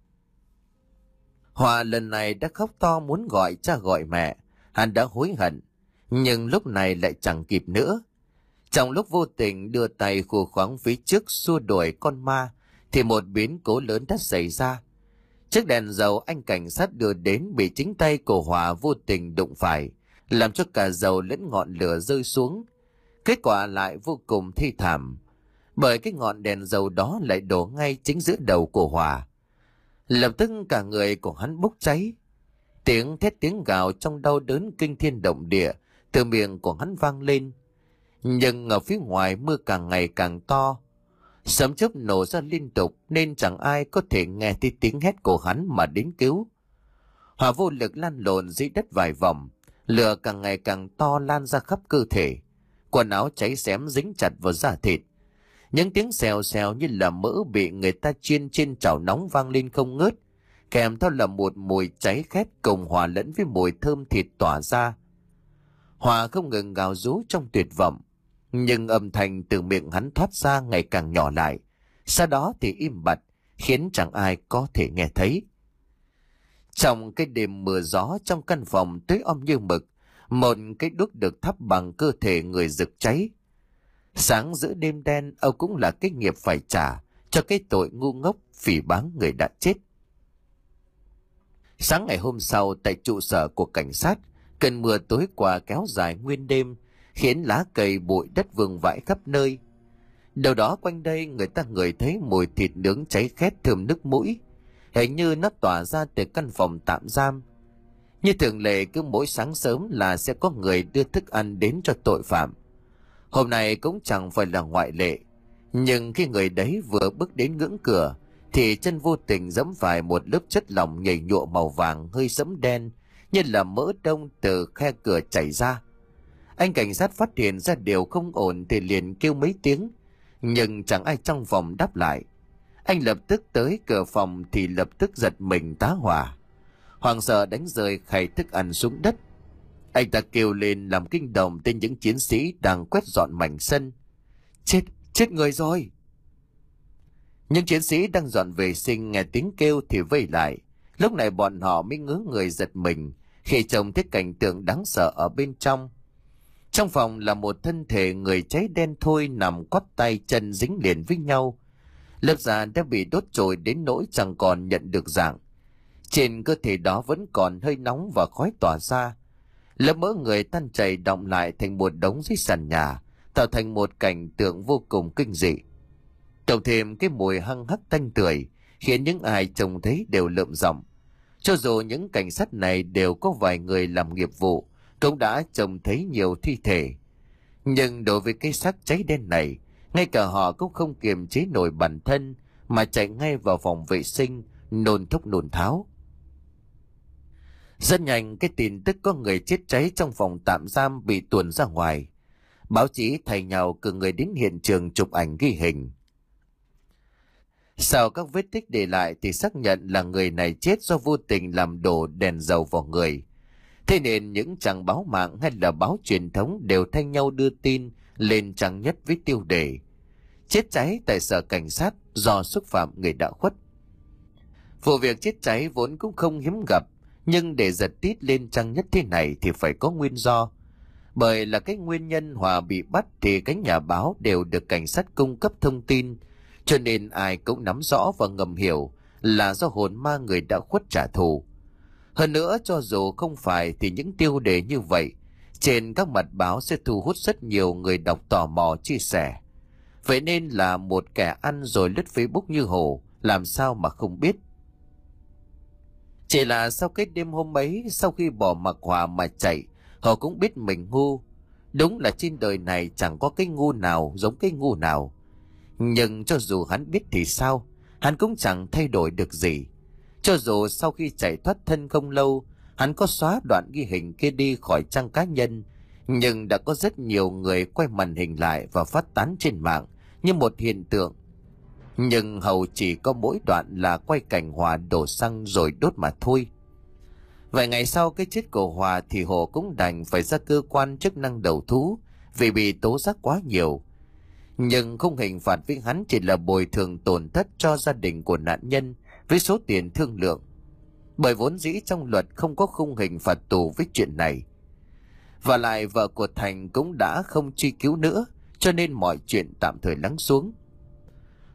Hòa lần này đã khóc to muốn gọi cha gọi mẹ, hắn đã hối hận, nhưng lúc này lại chẳng kịp nữa. Trong lúc vô tình đưa tay khua khoáng phía trước xua đuổi con ma, thì một biến cố lớn đã xảy ra. Chiếc đèn dầu anh cảnh sát đưa đến bị chính tay của Hòa vô tình đụng phải, làm cho cả dầu lẫn ngọn lửa rơi xuống. Kết quả lại vô cùng thi thảm, bởi cái ngọn đèn dầu đó lại đổ ngay chính giữa đầu của Hòa. Lập tức cả người của hắn bốc cháy. Tiếng thét tiếng gào trong đau đớn kinh thiên động địa từ miệng của hắn vang lên. Nhưng ở phía ngoài mưa càng ngày càng to, sấm chớp nổ ra liên tục nên chẳng ai có thể nghe thấy tiếng hét của hắn mà đến cứu. Hòa vô lực lăn lộn dưới đất vài vòng, lửa càng ngày càng to lan ra khắp cơ thể, quần áo cháy xém dính chặt vào da thịt. Những tiếng xèo xèo như là mỡ bị người ta chiên trên chảo nóng vang lên không ngớt, kèm theo là một mùi cháy khét cùng hòa lẫn với mùi thơm thịt tỏa ra. Hòa không ngừng gào rú trong tuyệt vọng, nhưng âm thanh từ miệng hắn thoát ra ngày càng nhỏ lại, sau đó thì im bặt, khiến chẳng ai có thể nghe thấy. Trong cái đêm mưa gió trong căn phòng tối om như mực, một cái đuốc được thắp bằng cơ thể người rực cháy. Sáng giữa đêm đen, Âu cũng là cái nghiệp phải trả cho cái tội ngu ngốc phỉ báng người đã chết. Sáng ngày hôm sau, tại trụ sở của cảnh sát, cơn mưa tối qua kéo dài nguyên đêm, khiến lá cây bụi đất vương vãi khắp nơi. Đâu đó quanh đây người ta ngửi thấy mùi thịt nướng cháy khét thơm nức mũi, hình như nó tỏa ra từ căn phòng tạm giam. Như thường lệ, cứ mỗi sáng sớm là sẽ có người đưa thức ăn đến cho tội phạm. Hôm nay cũng chẳng phải là ngoại lệ, nhưng khi người đấy vừa bước đến ngưỡng cửa thì chân vô tình giẫm phải một lớp chất lỏng nhầy nhụa màu vàng hơi sẫm đen, như là mỡ đông từ khe cửa chảy ra. Anh cảnh sát phát hiện ra điều không ổn thì liền kêu mấy tiếng, nhưng chẳng ai trong phòng đáp lại. Anh lập tức tới cửa phòng thì lập tức giật mình tá hỏa, hoảng sợ đánh rơi khay thức ăn xuống đất. Anh ta kêu lên làm kinh động tên những chiến sĩ đang quét dọn mảnh sân. Chết, chết người rồi! Những chiến sĩ đang dọn vệ sinh nghe tiếng kêu thì vây lại. Lúc này bọn họ mới ngớ người giật mình khi trông thấy cảnh tượng đáng sợ ở bên trong. Trong phòng là một thân thể người cháy đen thui nằm quắt tay chân dính liền với nhau. Lớp da đã bị đốt trôi đến nỗi chẳng còn nhận được dạng. Trên cơ thể đó vẫn còn hơi nóng và khói tỏa ra. Lớp mỡ người tan chảy đọng lại thành một đống dưới sàn nhà, tạo thành một cảnh tượng vô cùng kinh dị. Cộng thêm cái mùi hăng hắc tanh tưởi khiến những ai trông thấy đều lợm giọng. Cho dù những cảnh sát này đều có vài người làm nghiệp vụ, cũng đã trông thấy nhiều thi thể, nhưng đối với cái xác cháy đen này, ngay cả họ cũng không kiềm chế nổi bản thân mà chạy ngay vào phòng vệ sinh, nôn thốc nôn tháo. Rất nhanh, cái tin tức có người chết cháy trong phòng tạm giam bị tuồn ra ngoài. Báo chí thay nhau cử người đến hiện trường chụp ảnh ghi hình. Sau các vết tích để lại thì xác nhận là người này chết do vô tình làm đổ đèn dầu vào người. Thế nên những trang báo mạng hay là báo truyền thống đều thay nhau đưa tin lên trang nhất với tiêu đề chết cháy tại sở cảnh sát do xúc phạm người đã khuất. Vụ việc chết cháy vốn cũng không hiếm gặp, nhưng để giật tít lên trang nhất thế này thì phải có nguyên do. Bởi là cái nguyên nhân Hòa bị bắt thì các nhà báo đều được cảnh sát cung cấp thông tin, cho nên ai cũng nắm rõ và ngầm hiểu là do hồn ma người đã khuất trả thù. Hơn nữa, cho dù không phải thì những tiêu đề như vậy trên các mặt báo sẽ thu hút rất nhiều người đọc tò mò chia sẻ. Vậy nên là một kẻ ăn rồi lướt Facebook như hổ, làm sao mà không biết. Chỉ là sau cái đêm hôm ấy, sau khi bỏ mặc Hòa mà chạy, họ cũng biết mình ngu. Đúng là trên đời này chẳng có cái ngu nào giống cái ngu nào. Nhưng cho dù hắn biết thì sao, hắn cũng chẳng thay đổi được gì. Cho dù sau khi chạy thoát thân không lâu, hắn có xóa đoạn ghi hình kia đi khỏi trang cá nhân, nhưng đã có rất nhiều người quay màn hình lại và phát tán trên mạng như một hiện tượng. Nhưng hầu chỉ có mỗi đoạn là quay cảnh Hòa đổ xăng rồi đốt mà thôi. Vài ngày sau cái chết của Hòa thì Hồ cũng đành phải ra cơ quan chức năng đầu thú vì bị tố giác quá nhiều. Nhưng khung hình phạt với hắn chỉ là bồi thường tổn thất cho gia đình của nạn nhân với số tiền thương lượng. Bởi vốn dĩ trong luật không có khung hình phạt tù với chuyện này. Và lại vợ của Thành cũng đã không truy cứu nữa, cho nên mọi chuyện tạm thời lắng xuống.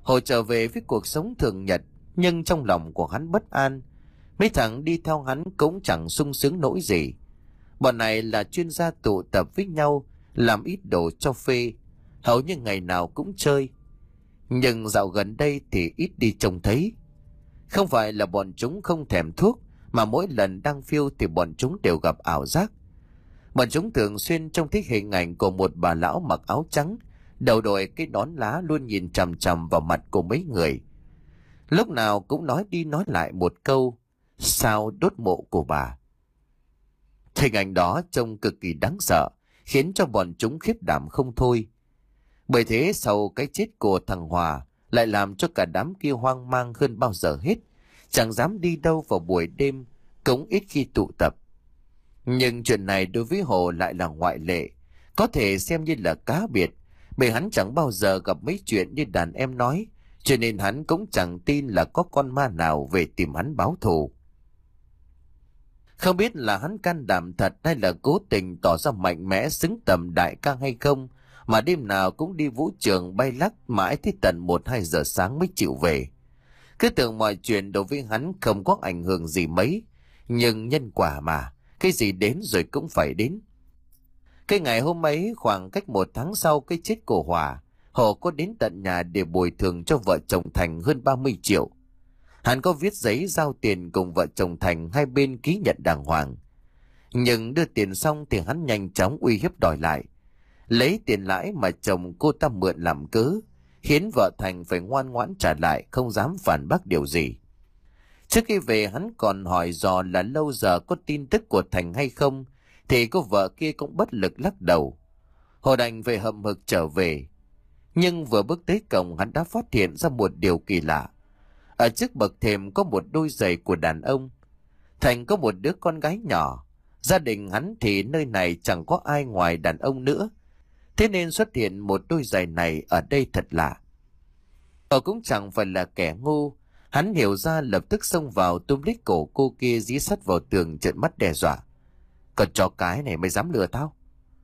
Hồ trở về với cuộc sống thường nhật, nhưng trong lòng của hắn bất an. Mấy thằng đi theo hắn cũng chẳng sung sướng nỗi gì. Bọn này là chuyên gia tụ tập với nhau, làm ít đồ cho phê, hầu như ngày nào cũng chơi. Nhưng dạo gần đây thì ít đi trông thấy. Không phải là bọn chúng không thèm thuốc, mà mỗi lần đang phiêu thì bọn chúng đều gặp ảo giác. Bọn chúng thường xuyên trông thấy hình ảnh của một bà lão mặc áo trắng, đầu đội cái nón lá, luôn nhìn chằm chằm vào mặt của mấy người. Lúc nào cũng nói đi nói lại một câu: sao đốt mộ của bà. Hình ảnh đó trông cực kỳ đáng sợ, khiến cho bọn chúng khiếp đảm không thôi. Bởi thế sau cái chết của thằng Hòa lại làm cho cả đám kia hoang mang hơn bao giờ hết, chẳng dám đi đâu vào buổi đêm, cũng ít khi tụ tập. Nhưng chuyện này đối với Hồ lại là ngoại lệ, có thể xem như là cá biệt, bởi hắn chẳng bao giờ gặp mấy chuyện như đàn em nói, cho nên hắn cũng chẳng tin là có con ma nào về tìm hắn báo thù. Không biết là hắn can đảm thật hay là cố tình tỏ ra mạnh mẽ xứng tầm đại ca hay không, mà đêm nào cũng đi vũ trường bay lắc mãi tới tận một hai giờ sáng mới chịu về. Cứ tưởng mọi chuyện đối với hắn không có ảnh hưởng gì mấy, nhưng nhân quả mà, cái gì đến rồi cũng phải đến. Cái ngày hôm ấy, khoảng cách một tháng sau cái chết của Hòa, Hồ có đến tận nhà để bồi thường cho vợ chồng Thành hơn ba mươi triệu. Hắn có viết giấy giao tiền cùng vợ chồng Thành, hai bên ký nhận đàng hoàng. Nhưng đưa tiền xong thì hắn nhanh chóng uy hiếp đòi lại, lấy tiền lãi mà chồng cô ta mượn làm cớ, khiến vợ Thành phải ngoan ngoãn trả lại, không dám phản bác điều gì. Trước khi về hắn còn hỏi dò là lâu giờ có tin tức của Thành hay không, thì cô vợ kia cũng bất lực lắc đầu. Hồ đành về hậm hực trở về. Nhưng vừa bước tới cổng, hắn đã phát hiện ra một điều kỳ lạ. Ở trước bậc thềm có một đôi giày của đàn ông. Thành có một đứa con gái nhỏ. Gia đình hắn thì nơi này chẳng có ai ngoài đàn ông nữa, thế nên xuất hiện một đôi giày này ở đây thật lạ. Họ cũng chẳng phải là kẻ ngu, hắn hiểu ra, lập tức xông vào túm lấy cổ cô kia dí sắt vào tường, trợn mắt đe dọa: còn chó cái này mới dám lừa tao.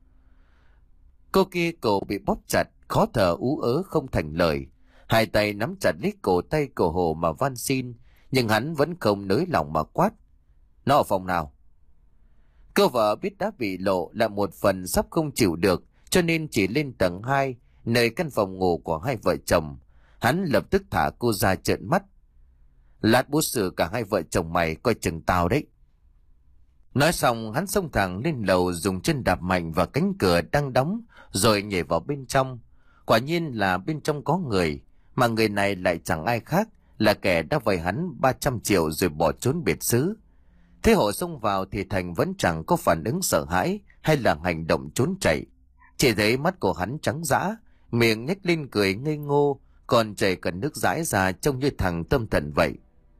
Cô kia cổ bị bóp chặt, khó thở ú ớ không thành lời, hai tay nắm chặt lấy cổ tay của Hồ mà van xin, nhưng hắn vẫn không nới lòng mà quát: nó ở phòng nào? Cô vợ biết đã bị lộ, là một phần sắp không chịu được, cho nên chỉ lên tầng hai, nơi căn phòng ngủ của hai vợ chồng. Hắn lập tức thả cô ra trợn mắt: lát bố xử cả hai vợ chồng mày, coi chừng tao đấy. Nói xong hắn xông thẳng lên lầu, dùng chân đạp mạnh vào cánh cửa đang đóng, rồi nhảy vào bên trong. Quả nhiên là bên trong có người, mà người này lại chẳng ai khác là kẻ đã vay hắn ba trăm triệu rồi bỏ trốn biệt xứ. Thế Hộ xông vào thì Thành vẫn chẳng có phản ứng sợ hãi hay là hành động trốn chạy. Chỉ thấy mắt của hắn trắng dã, miệng nhếch lên cười ngây ngô, còn chảy cả nước dãi ra, trông như thằng tâm thần vậy.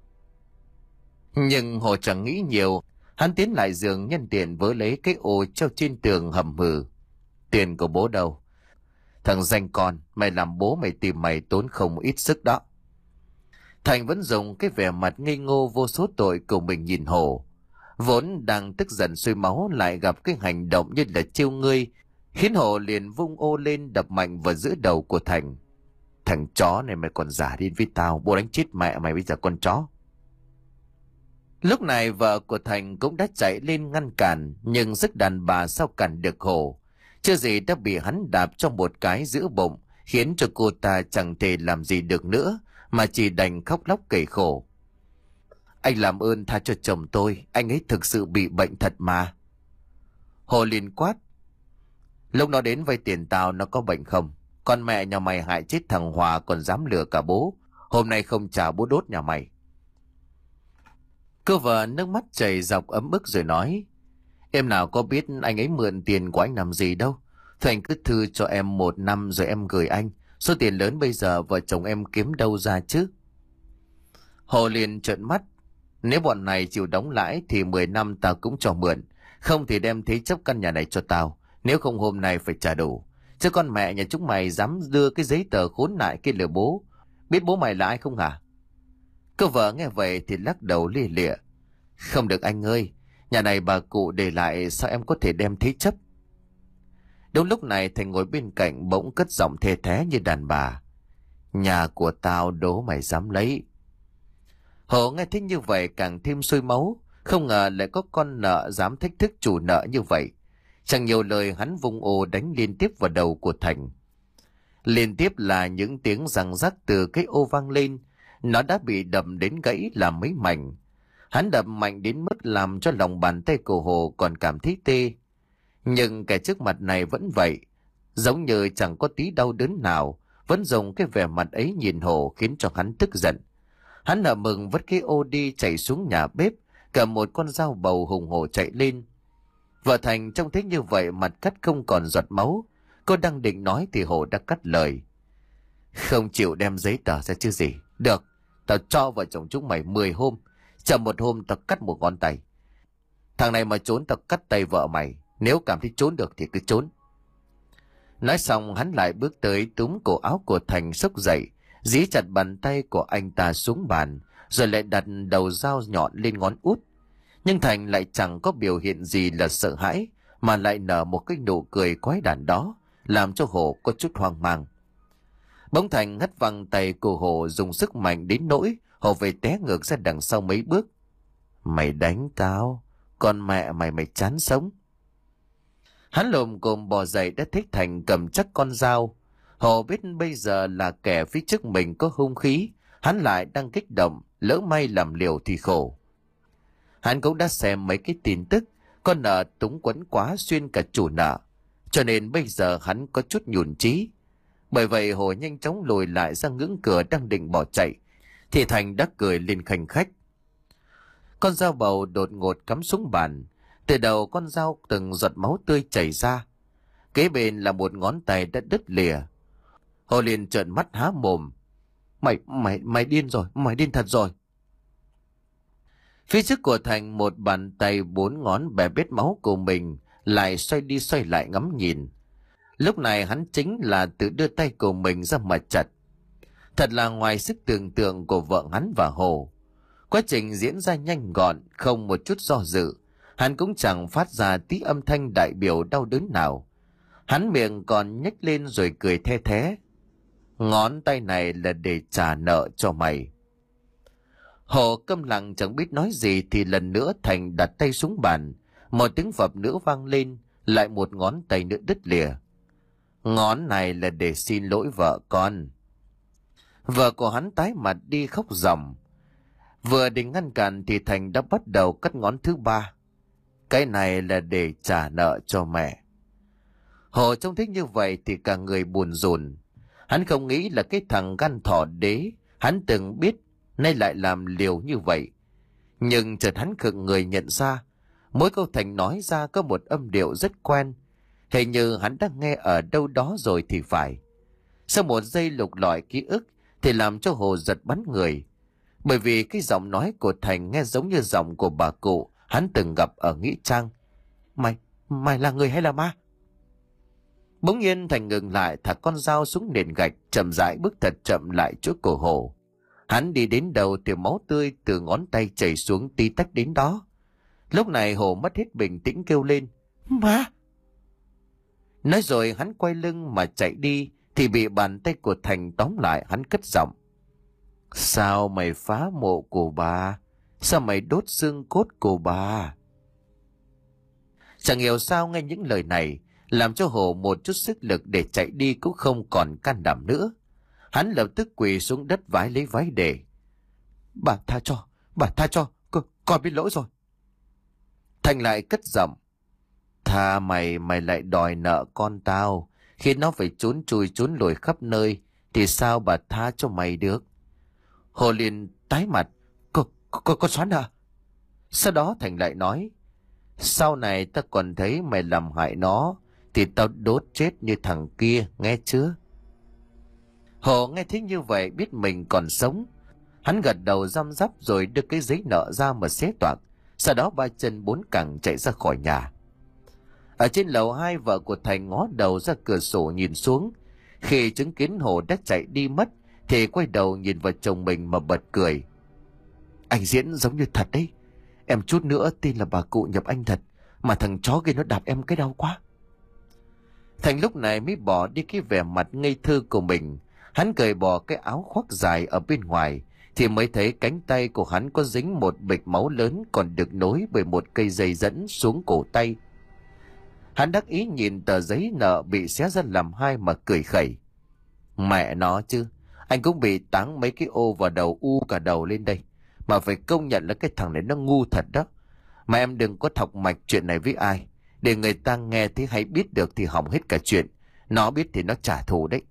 Nhưng Hồ chẳng nghĩ nhiều, hắn tiến lại giường, nhân tiện vớ lấy cái ô treo trên tường, hầm hừ: tiền của bố đâu? Thằng danh con, mày làm bố mày tìm mày tốn không ít sức đó. Thành vẫn dùng cái vẻ mặt ngây ngô vô số tội của mình nhìn Hồ. Vốn đang tức giận sôi máu, lại gặp cái hành động như là trêu ngươi, khiến Hồ liền vung ô lên đập mạnh vào giữa đầu của Thành. Thằng chó này mày còn giả điên với tao, bố đánh chết mẹ mày bây giờ con chó. Lúc này vợ của Thành cũng đã chạy lên ngăn cản, nhưng sức đàn bà sao cản được Hồ. Chưa gì đã bị hắn đạp cho một cái giữa bụng, khiến cho cô ta chẳng thể làm gì được nữa, mà chỉ đành khóc lóc kể khổ: anh làm ơn tha cho chồng tôi, anh ấy thực sự bị bệnh thật mà. Hồ liền quát: lúc nó đến vay tiền tao nó có bệnh không? Con mẹ nhà mày hại chết thằng Hòa còn dám lừa cả bố, hôm nay không trả bố đốt nhà mày. Cô vợ nước mắt chảy dọc ấm ức rồi nói: em nào có biết anh ấy mượn tiền của anh làm gì đâu. Thôi anh cứ thư cho em một năm rồi em gửi anh. Số tiền lớn bây giờ vợ chồng em kiếm đâu ra chứ? Hồ liền trợn mắt: nếu bọn này chịu đóng lãi thì mười năm tao cũng cho mượn, không thì đem thế chấp căn nhà này cho tao, nếu không hôm nay phải trả đủ. Chứ con mẹ nhà chúng mày dám đưa cái giấy tờ khốn nạn kia lừa bố, biết bố mày là ai không hả? Cô vợ nghe vậy thì lắc đầu lia lịa: không được anh ơi, nhà này bà cụ để lại, sao em có thể đem thế chấp? Đúng lúc này Thành ngồi bên cạnh bỗng cất giọng thê thé như đàn bà: Nhà của tao đố mày dám lấy. Hồ nghe thấy như vậy càng thêm sôi máu, không ngờ lại có con nợ dám thách thức chủ nợ như vậy. Chẳng nhiều lời, hắn vung ô đánh liên tiếp vào đầu của Thành. Liên tiếp là những tiếng răng rắc từ cái ô vang lên, nó đã bị đập đến gãy làm mấy mảnh. Hắn đập mạnh đến mức làm cho lòng bàn tay của Hồ còn cảm thấy tê. Nhưng kẻ trước mặt này vẫn vậy, giống như chẳng có tí đau đớn nào, vẫn dùng cái vẻ mặt ấy nhìn Hồ khiến cho hắn tức giận. Hắn nở mừng vứt cái ô đi chạy xuống nhà bếp, cầm một con dao bầu hùng hổ chạy lên. Vợ Thành trông thấy như vậy mặt cắt không còn giọt máu. Cô đang định nói thì Hồ đã cắt lời. Không chịu đem giấy tờ ra chứ gì. Được, tao cho vợ chồng chúng mày mười hôm. Chậm một hôm tao cắt một ngón tay. Thằng này mà trốn tao cắt tay vợ mày. Nếu cảm thấy trốn được thì cứ trốn. Nói xong hắn lại bước tới túm cổ áo của Thành xốc dậy, dí chặt bàn tay của anh ta xuống bàn, rồi lại đặt đầu dao nhọn lên ngón út. Nhưng Thành lại chẳng có biểu hiện gì là sợ hãi, mà lại nở một cái nụ cười quái đản đó, làm cho Hồ có chút hoang mang. Bỗng Thành ngắt văng tay của Hồ dùng sức mạnh đến nỗi Hồ về té ngược ra đằng sau mấy bước. Mày đánh tao, con mẹ mày mày chán sống. Hắn lồm cồm bò dậy đã thấy Thành cầm chắc con dao. Hồ biết bây giờ là kẻ phía trước mình có hung khí, hắn lại đang kích động, lỡ may làm liều thì khổ. Hắn cũng đã xem mấy cái tin tức, con nợ túng quẫn quá xuyên cả chủ nợ, cho nên bây giờ hắn có chút nhùn chí. Bởi vậy Hồ nhanh chóng lùi lại ra ngưỡng cửa đang định bỏ chạy, thì Thành đã cười lên khanh khách. Con dao bầu đột ngột cắm xuống bàn, từ đầu con dao từng giọt máu tươi chảy ra. Kế bên là một ngón tay đã đứt lìa. Hồ liền trợn mắt há mồm. Mày, mày, mày điên rồi, mày điên thật rồi. Phía trước của Thành một bàn tay bốn ngón bè bết máu của mình lại xoay đi xoay lại ngắm nhìn. Lúc này hắn chính là tự đưa tay của mình ra mà chặt. Thật là ngoài sức tưởng tượng của vợ hắn và Hồ. Quá trình diễn ra nhanh gọn, không một chút do dự. Hắn cũng chẳng phát ra tí âm thanh đại biểu đau đớn nào. Hắn miệng còn nhếch lên rồi cười the thé. Ngón tay này là để trả nợ cho mày. Hồ câm lặng chẳng biết nói gì thì lần nữa Thành đặt tay xuống bàn. Một tiếng phập nữa vang lên, lại một ngón tay nữa đứt lìa. Ngón này là để xin lỗi vợ con. Vợ của hắn tái mặt đi khóc ròng. Vừa định ngăn cản thì Thành đã bắt đầu cắt ngón thứ ba. Cái này là để trả nợ cho mẹ. Hồ trông thấy như vậy thì cả người buồn rùn. Hắn không nghĩ là cái thằng gan thỏ đế hắn từng biết nay lại làm liều như vậy. Nhưng chợt hắn khựng người nhận ra mỗi câu Thành nói ra có một âm điệu rất quen, hình như hắn đã nghe ở đâu đó rồi thì phải. Sau một giây lục lọi ký ức thì làm cho Hồ giật bắn người, bởi vì cái giọng nói của Thành nghe giống như giọng của bà cụ hắn từng gặp ở nghĩa trang. Mày, mày là người hay là ma? Bỗng nhiên Thành ngừng lại, thả con dao xuống nền gạch, chậm rãi bước thật chậm lại chỗ cổ Hồ. Hắn đi đến đầu thì máu tươi từ ngón tay chảy xuống tí tách đến đó. Lúc này Hồ mất hết bình tĩnh kêu lên. Ma! Nói rồi hắn quay lưng mà chạy đi thì bị bàn tay của Thành tóm lại. Hắn cất giọng. Sao mày phá mộ của bà? Sao mày đốt xương cốt của bà? Chẳng hiểu sao nghe những lời này làm cho Hồ một chút sức lực để chạy đi cũng không còn can đảm nữa. Hắn lập tức quỳ xuống đất vái lấy váy để. Bà tha cho, bà tha cho, con, con biết lỗi rồi. Thành lại cất giọng. Tha mày, mày lại đòi nợ con tao. Khi nó phải trốn chui trốn lùi khắp nơi thì sao bà tha cho mày được? Hồ liền tái mặt. Con, con, con xóa nợ. Sau đó Thành lại nói. Sau này ta còn thấy mày làm hại nó thì tao đốt chết như thằng kia, nghe chưa? Hồ nghe thấy như vậy biết mình còn sống. Hắn gật đầu răm rắp rồi đưa cái giấy nợ ra mà xé toạc. Sau đó ba chân bốn cẳng chạy ra khỏi nhà. Ở trên lầu hai, vợ của Thành ngó đầu ra cửa sổ nhìn xuống. Khi chứng kiến Hồ đã chạy đi mất thì quay đầu nhìn vào chồng mình mà bật cười. Anh diễn giống như thật đấy. Em chút nữa tin là bà cụ nhập anh thật, mà thằng chó kia nó đạp em cái đau quá. Thành lúc này mới bỏ đi cái vẻ mặt ngây thơ của mình. Hắn cởi bỏ cái áo khoác dài ở bên ngoài thì mới thấy cánh tay của hắn có dính một bịch máu lớn còn được nối bởi một cây dây dẫn xuống cổ tay. Hắn đắc ý nhìn tờ giấy nợ bị xé ra làm hai mà cười khẩy. Mẹ nó chứ, anh cũng bị táng mấy cái ô vào đầu u cả đầu lên đây. Mà phải công nhận là cái thằng này nó ngu thật đó. Mà em đừng có thọc mạch chuyện này với ai, để người ta nghe thấy hay biết được thì hỏng hết cả chuyện. Nó biết thì nó trả thù đấy.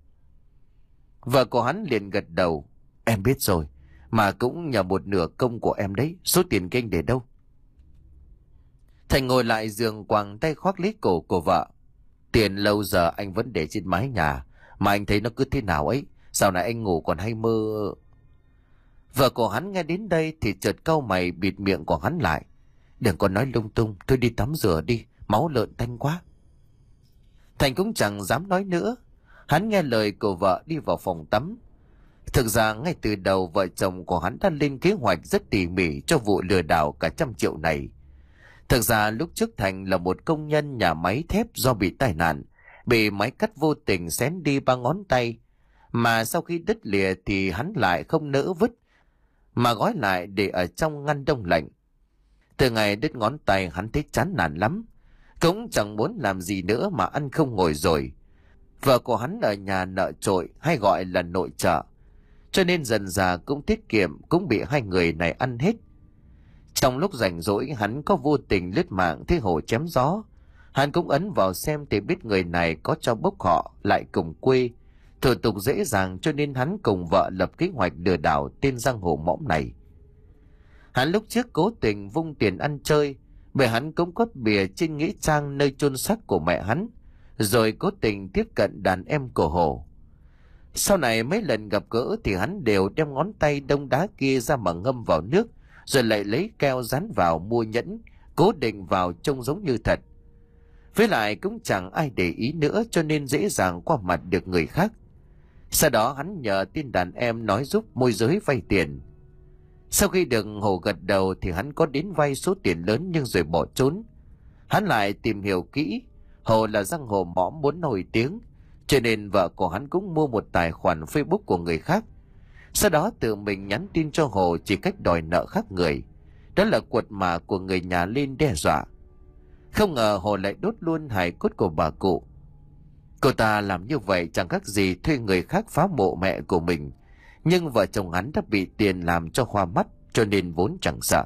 Vợ của hắn liền gật đầu. Em biết rồi, mà cũng nhờ một nửa công của em đấy. Số tiền kinh để đâu? Thành ngồi lại giường quàng tay khoác lấy cổ của vợ. Tiền lâu giờ anh vẫn để trên mái nhà, mà anh thấy nó cứ thế nào ấy. Dạo này anh ngủ còn hay mơ. Vợ của hắn nghe đến đây thì chợt cau mày bịt miệng của hắn lại. Đừng có nói lung tung, thôi đi tắm rửa đi, máu lợn tanh quá. Thành cũng chẳng dám nói nữa. Hắn nghe lời của vợ đi vào phòng tắm. Thực ra ngay từ đầu vợ chồng của hắn đã lên kế hoạch rất tỉ mỉ cho vụ lừa đảo cả trăm triệu này. Thực ra lúc trước Thành là một công nhân nhà máy thép do bị tai nạn, bị máy cắt vô tình xén đi ba ngón tay. Mà sau khi đứt lìa thì hắn lại không nỡ vứt, mà gói lại để ở trong ngăn đông lạnh. Từ ngày đứt ngón tay hắn thấy chán nản lắm, cũng chẳng muốn làm gì nữa mà ăn không ngồi rồi. Vợ của hắn ở nhà nợ trội hay gọi là nội trợ, cho nên dần dà cũng tiết kiệm cũng bị hai người này ăn hết. Trong lúc rảnh rỗi hắn có vô tình lướt mạng thấy Hồ chém gió. Hắn cũng ấn vào xem thì biết người này có cho bốc họ lại cùng quê, thủ tục dễ dàng, cho nên hắn cùng vợ lập kế hoạch lừa đảo tên giang hồ mõm này. Hắn lúc trước cố tình vung tiền ăn chơi, bởi hắn cũng có bìa trên nghĩa trang nơi chôn xác của mẹ hắn, rồi cố tình tiếp cận đàn em của Hồ. Sau này mấy lần gặp gỡ thì hắn đều đem ngón tay đông đá kia ra mà ngâm vào nước, rồi lại lấy keo dán vào mua nhẫn, cố định vào trông giống như thật. Với lại cũng chẳng ai để ý nữa, cho nên dễ dàng qua mặt được người khác. Sau đó hắn nhờ tên đàn em nói giúp môi giới vay tiền. Sau khi được Hồ gật đầu thì hắn có đến vay số tiền lớn nhưng rồi bỏ trốn. Hắn lại tìm hiểu kỹ, Hồ là giang hồ mõm muốn nổi tiếng, cho nên vợ của hắn cũng mua một tài khoản Facebook của người khác. Sau đó tự mình nhắn tin cho Hồ chỉ cách đòi nợ khác người. Đó là quật mạ của người nhà lên đe dọa. Không ngờ Hồ lại đốt luôn hài cốt của bà cụ. Cô ta làm như vậy chẳng khác gì thuê người khác phá mộ mẹ của mình. Nhưng vợ chồng hắn đã bị tiền làm cho hoa mắt, cho nên vốn chẳng sợ.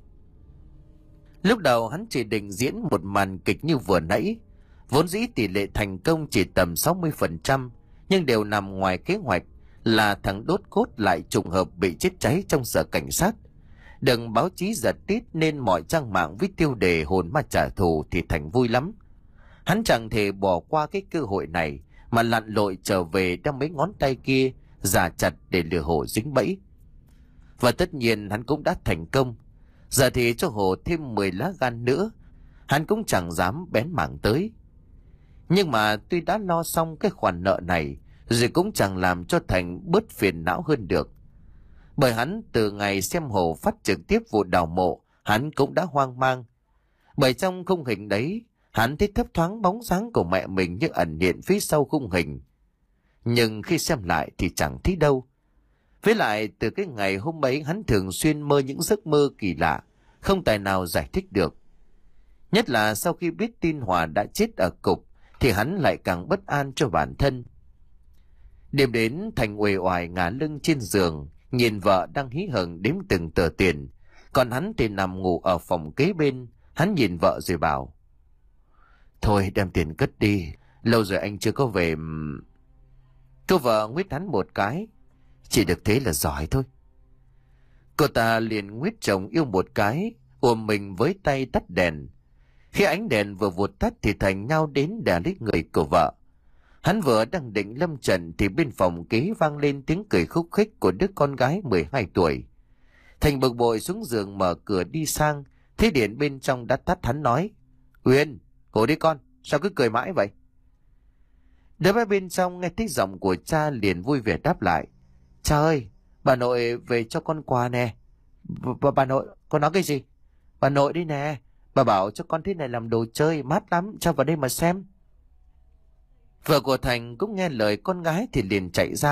Lúc đầu hắn chỉ định diễn một màn kịch như vừa nãy. Vốn dĩ tỷ lệ thành công chỉ tầm sáu mươi phần trăm, nhưng đều nằm ngoài kế hoạch là thằng đốt cốt lại trùng hợp bị chết cháy trong sở cảnh sát. Đừng báo chí giật tít nên mọi trang mạng viết tiêu đề hồn ma trả thù thì Thành vui lắm. Hắn chẳng thể bỏ qua cái cơ hội này mà lặn lội trở về đem mấy ngón tay kia già chặt để lừa Hồ dính bẫy. Và tất nhiên hắn cũng đã thành công. Giờ thì cho Hồ thêm mười lá gan nữa, hắn cũng chẳng dám bén mảng tới. Nhưng mà tuy đã lo xong cái khoản nợ này, rồi cũng chẳng làm cho Thành bớt phiền não hơn được. Bởi hắn từ ngày xem Hồ phát trực tiếp vụ đào mộ, hắn cũng đã hoang mang. Bởi trong khung hình đấy, hắn thấy thấp thoáng bóng dáng của mẹ mình như ẩn hiện phía sau khung hình. Nhưng khi xem lại thì chẳng thấy đâu. Với lại từ cái ngày hôm ấy hắn thường xuyên mơ những giấc mơ kỳ lạ, không tài nào giải thích được. Nhất là sau khi biết tin Hòa đã chết ở cục thì hắn lại càng bất an cho bản thân. Đêm đến Thành uể oải ngả lưng trên giường, nhìn vợ đang hí hửng đếm từng tờ tiền, còn hắn thì nằm ngủ ở phòng kế bên. Hắn nhìn vợ rồi bảo: Thôi đem tiền cất đi, lâu rồi anh chưa có về. Cô vợ nguyết hắn một cái: Chỉ được thế là giỏi thôi. Cô ta liền nguyết chồng yêu một cái, ôm mình với tay tắt đèn. Khi ánh đèn vừa vụt tắt thì Thành nhao đến đè lấy người của vợ. Hắn vừa đang định lâm trận thì bên phòng kế vang lên tiếng cười khúc khích của đứa con gái mười hai tuổi. Thành bực bội xuống giường mở cửa đi sang, thấy điện bên trong đã tắt. Hắn nói: Uyên, ngủ đi con, sao cứ cười mãi vậy? Đứa bé bên trong nghe thấy giọng của cha liền vui vẻ đáp lại: Cha ơi, bà nội về cho con quà nè. Bà, bà nội, con nói cái gì? Bà nội đi nè, bà bảo cho con thế này làm đồ chơi, mát lắm, cho vào đây mà xem. Vợ của Thành cũng nghe lời con gái thì liền chạy ra.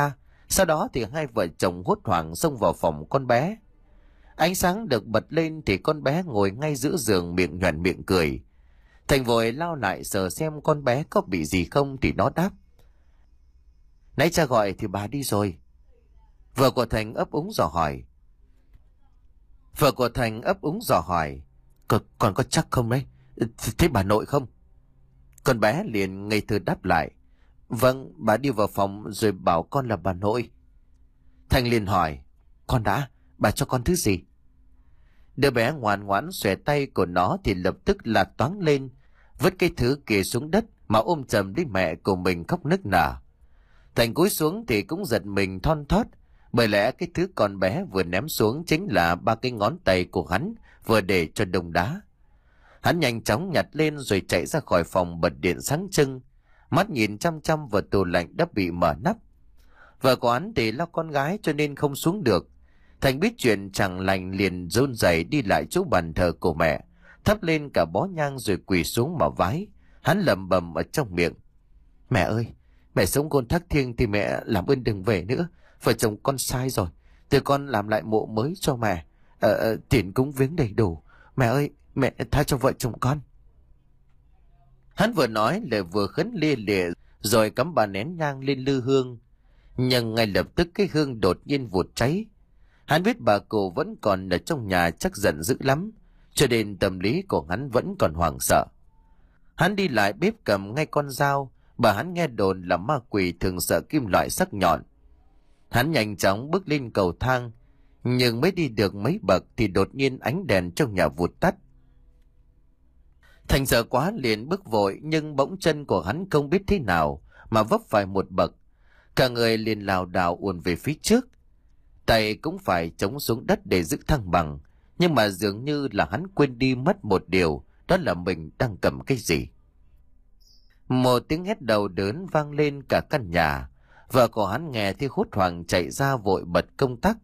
Sau đó thì hai vợ chồng hốt hoảng xông vào phòng con bé. Ánh sáng được bật lên thì con bé ngồi ngay giữa giường, miệng nhoẻn miệng cười. Thành vội lao lại sờ xem con bé có bị gì không thì nó đáp: "Nãy cha gọi thì bà đi rồi." Vợ của Thành ấp úng dò hỏi. Vợ của Thành ấp úng dò hỏi: "Con, con có chắc không đấy? Thế bà nội không?" Con bé liền ngây thơ đáp lại: "Vâng, bà đi vào phòng rồi bảo con là bà nội." Thành liền hỏi: "Con đã, bà cho con thứ gì?" Đứa bé ngoan ngoãn xòe tay của nó thì lập tức là toáng lên, vứt cái thứ kia xuống đất mà ôm chầm lấy mẹ của mình khóc nức nở. Thành cúi xuống thì cũng giật mình thon thót, bởi lẽ cái thứ con bé vừa ném xuống chính là ba cái ngón tay của hắn vừa để cho đông đá. Hắn nhanh chóng nhặt lên rồi chạy ra khỏi phòng, bật điện sáng trưng, mắt nhìn chăm chăm vào tủ lạnh đã bị mở nắp. Vợ của hắn thì lo con gái cho nên không xuống được. Thành biết chuyện chẳng lành liền run rẩy đi lại chỗ bàn thờ của mẹ, thắp lên cả bó nhang rồi quỳ xuống mà vái. Hắn lẩm bẩm ở trong miệng: "Mẹ ơi, mẹ sống côn thác thiêng thì mẹ làm ơn đừng về nữa. Vợ chồng con sai rồi, từ con làm lại mộ mới cho mẹ. Ờ, ờ, tiền cúng viếng đầy đủ. Mẹ ơi, mẹ tha cho vợ chồng con." Hắn vừa nói lại vừa khấn lia lịa rồi cắm ba nén nhang lên lư hương. Nhưng ngay lập tức cái hương đột nhiên vụt cháy. Hắn biết bà cụ vẫn còn ở trong nhà chắc giận dữ lắm, cho nên tâm lý của hắn vẫn còn hoảng sợ. Hắn đi lại bếp cầm ngay con dao, bà hắn nghe đồn là ma quỷ thường sợ kim loại sắc nhọn. Hắn nhanh chóng bước lên cầu thang, nhưng mới đi được mấy bậc thì đột nhiên ánh đèn trong nhà vụt tắt. Thành sợ quá liền bước vội, nhưng bỗng chân của hắn không biết thế nào mà vấp phải một bậc, cả người liền lảo đảo uốn về phía trước. Tay cũng phải chống xuống đất để giữ thăng bằng, nhưng mà dường như là hắn quên đi mất một điều, đó là mình đang cầm cái gì. Một tiếng hét đau đớn vang lên cả căn nhà. Vợ của hắn nghe thì hốt hoảng chạy ra vội bật công tắc.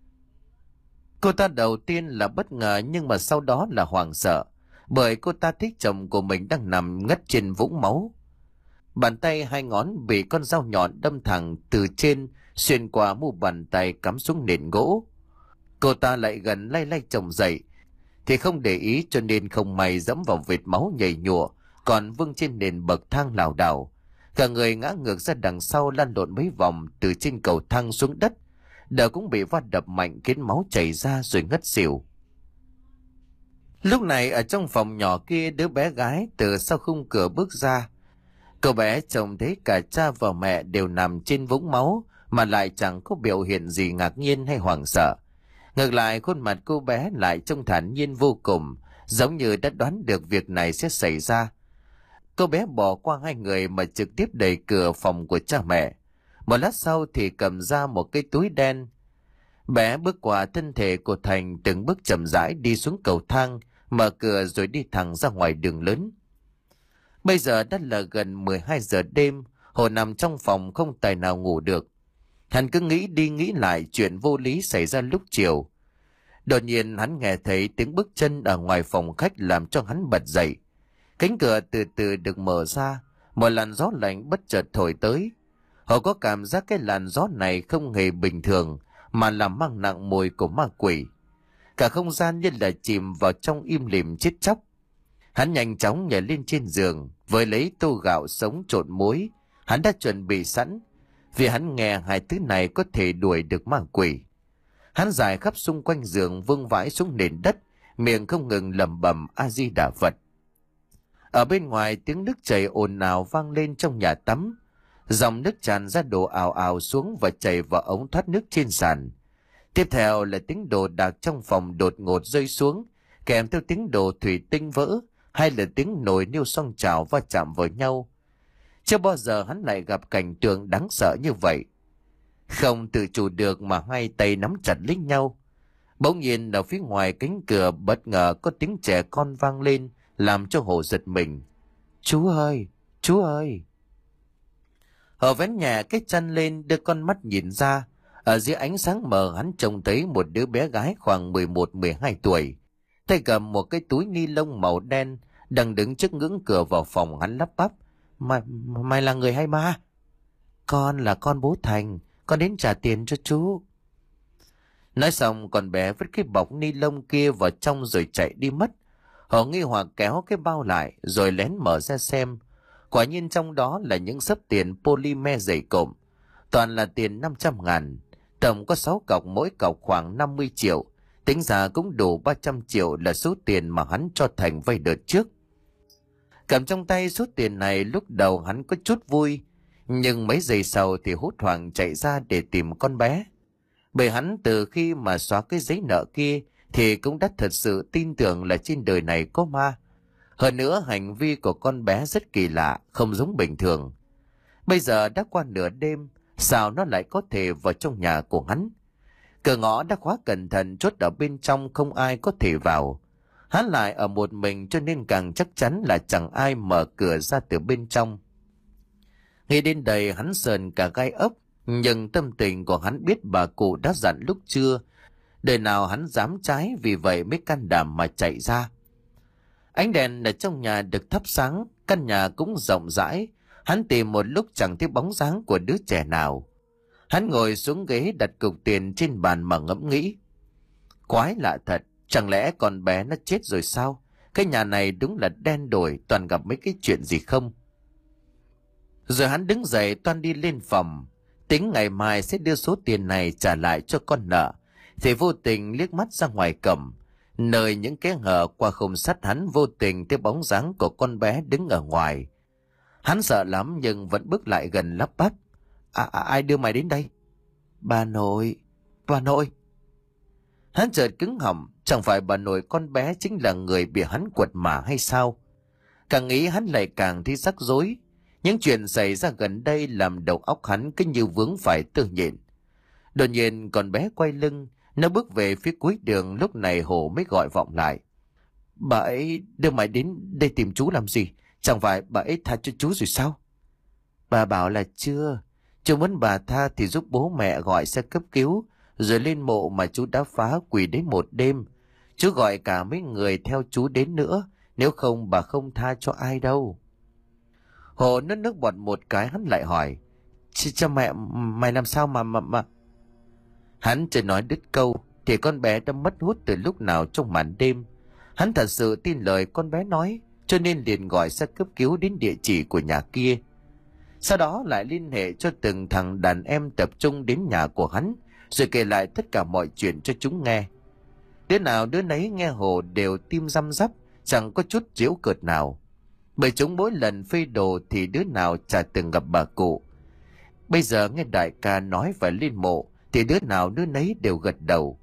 Cô ta đầu tiên là bất ngờ, nhưng mà sau đó là hoảng sợ, bởi cô ta thấy chồng của mình đang nằm ngất trên vũng máu. Bàn tay hai ngón bị con dao nhọn đâm thẳng từ trên xuyên qua mu bàn tay cắm xuống nền gỗ. Cô ta lại gần lay lay chồng dậy thì không để ý, cho nên không may dẫm vào vệt máu nhầy nhụa còn vương trên nền bậc thang lảo đảo. Cả người ngã ngược ra đằng sau, lăn lộn mấy vòng từ trên cầu thang xuống đất. Đầu cũng bị va đập mạnh khiến máu chảy ra rồi ngất xỉu. Lúc này ở trong phòng nhỏ kia, đứa bé gái từ sau khung cửa bước ra. Cậu bé trông thấy cả cha và mẹ đều nằm trên vũng máu mà lại chẳng có biểu hiện gì ngạc nhiên hay hoảng sợ. Ngược lại, khuôn mặt cô bé lại trông thản nhiên vô cùng, giống như đã đoán được việc này sẽ xảy ra. Cô bé bỏ qua hai người mà trực tiếp đẩy cửa phòng của cha mẹ. Một lát sau thì cầm ra một cái túi đen. Bé bước qua thân thể của Thành, từng bước chậm rãi đi xuống cầu thang, mở cửa rồi đi thẳng ra ngoài đường lớn. Bây giờ đã là gần mười hai giờ đêm, Hồ nằm trong phòng không tài nào ngủ được. Hắn cứ nghĩ đi nghĩ lại chuyện vô lý xảy ra lúc chiều. Đột nhiên hắn nghe thấy tiếng bước chân ở ngoài phòng khách làm cho hắn bật dậy. Cánh cửa từ từ được mở ra, một làn gió lạnh bất chợt thổi tới. Họ có cảm giác cái làn gió này không hề bình thường, mà là mang nặng mùi của ma quỷ. Cả không gian như là chìm vào trong im lìm chết chóc. Hắn nhanh chóng nhảy lên trên giường, với lấy tô gạo sống trộn muối. Hắn đã chuẩn bị sẵn, vì hắn nghe hai thứ này có thể đuổi được ma quỷ. Hắn giải khắp xung quanh giường, vương vãi xuống nền đất, miệng không ngừng lẩm bẩm A Di Đà Phật. Ở bên ngoài, tiếng nước chảy ồn ào vang lên trong nhà tắm. Dòng nước tràn ra đổ ào ào xuống và chảy vào ống thoát nước trên sàn. Tiếp theo là tiếng đồ đạc trong phòng đột ngột rơi xuống, kèm theo tiếng đồ thủy tinh vỡ, hay là tiếng nồi niêu xoong chảo va chạm vào nhau. Chưa bao giờ hắn lại gặp cảnh tượng đáng sợ như vậy. Không tự chủ được mà hai tay nắm chặt lấy nhau. Bỗng nhiên ở phía ngoài cánh cửa bất ngờ có tiếng trẻ con vang lên, làm cho Hồ giật mình. Chú ơi, chú ơi. Hồ vén nhẹ cái chăn lên, đưa con mắt nhìn ra. Ở dưới ánh sáng mờ, hắn trông thấy một đứa bé gái khoảng mười một mười hai tuổi, tay cầm một cái túi ni lông màu đen, đang đứng trước ngưỡng cửa vào phòng. Hắn lắp bắp: Mày, mày là người hay ma? Con là con bố Thành, con đến trả tiền cho chú. Nói xong con bé vứt cái bọc ni lông kia vào trong rồi chạy đi mất. Họ nghi hoặc kéo cái bao lại rồi lén mở ra xem. Quả nhiên trong đó là những xấp tiền polymer dày cộm. Toàn là tiền năm trăm ngàn. Tổng có sáu cọc, mỗi cọc khoảng năm mươi triệu. Tính ra cũng đủ ba trăm triệu là số tiền mà hắn cho Thành vay đợt trước. Cầm trong tay số tiền này lúc đầu hắn có chút vui. Nhưng mấy giây sau thì hốt hoảng chạy ra để tìm con bé. Bởi hắn từ khi mà xóa cái giấy nợ kia thì cũng đã thật sự tin tưởng là trên đời này có ma. Hơn nữa hành vi của con bé rất kỳ lạ, không giống bình thường. Bây giờ đã qua nửa đêm, sao nó lại có thể vào trong nhà của hắn? Cửa ngõ đã khóa cẩn thận, chốt ở bên trong không ai có thể vào. Hắn lại ở một mình cho nên càng chắc chắn là chẳng ai mở cửa ra từ bên trong. Nghĩ đến đây hắn sờn cả gai ốc, nhưng tâm tình của hắn biết bà cụ đã dặn lúc trưa. Đời nào hắn dám trái, vì vậy mới can đảm mà chạy ra. Ánh đèn ở trong nhà được thắp sáng, căn nhà cũng rộng rãi. Hắn tìm một lúc chẳng thấy bóng dáng của đứa trẻ nào. Hắn ngồi xuống ghế đặt cục tiền trên bàn mà ngẫm nghĩ. Quái lạ thật, chẳng lẽ con bé nó chết rồi sao? Cái nhà này đúng là đen đổi, toàn gặp mấy cái chuyện gì không? Rồi hắn đứng dậy toan đi lên phòng, tính ngày mai sẽ đưa số tiền này trả lại cho con nợ, thì vô tình liếc mắt ra ngoài cổng, nơi những kẽ hở qua khung sắt hắn vô tình thấy bóng dáng của con bé đứng ở ngoài. Hắn sợ lắm nhưng vẫn bước lại gần lắp bắp. À, à, ai đưa mày đến đây? Bà nội, bà nội. Hắn chợt cứng họng, chẳng phải bà nội con bé chính là người bị hắn quật mả hay sao? Càng nghĩ hắn lại càng thấy rắc rối. Những chuyện xảy ra gần đây làm đầu óc hắn cứ như vướng phải tơ nhện. Đột nhiên con bé quay lưng, nó bước về phía cuối đường. Lúc này Hồ mới gọi vọng lại. Bà ấy đưa mày đến đây tìm chú làm gì? Chẳng phải bà ấy tha cho chú rồi sao? Bà bảo là chưa. Chú muốn bà tha thì giúp bố mẹ gọi xe cấp cứu, rồi lên mộ mà chú đã phá quỷ đến một đêm. Chú gọi cả mấy người theo chú đến nữa, nếu không bà không tha cho ai đâu. Hồ nuốt nước bọt một cái, hắn lại hỏi. Cha mẹ mày làm sao mà mà mà Hắn chưa nói đứt câu thì con bé đã mất hút từ lúc nào trong màn đêm. Hắn thật sự tin lời con bé nói, cho nên liền gọi xe cấp cứu đến địa chỉ của nhà kia. Sau đó lại liên hệ cho từng thằng đàn em tập trung đến nhà của hắn, rồi kể lại tất cả mọi chuyện cho chúng nghe. Đứa nào đứa nấy nghe Hồ đều tim răm rắp, chẳng có chút giễu cợt nào. Bởi chúng mỗi lần phê đồ thì đứa nào chả từng gặp bà cụ. Bây giờ nghe đại ca nói phải lên mộ thì đứa nào đứa nấy đều gật đầu.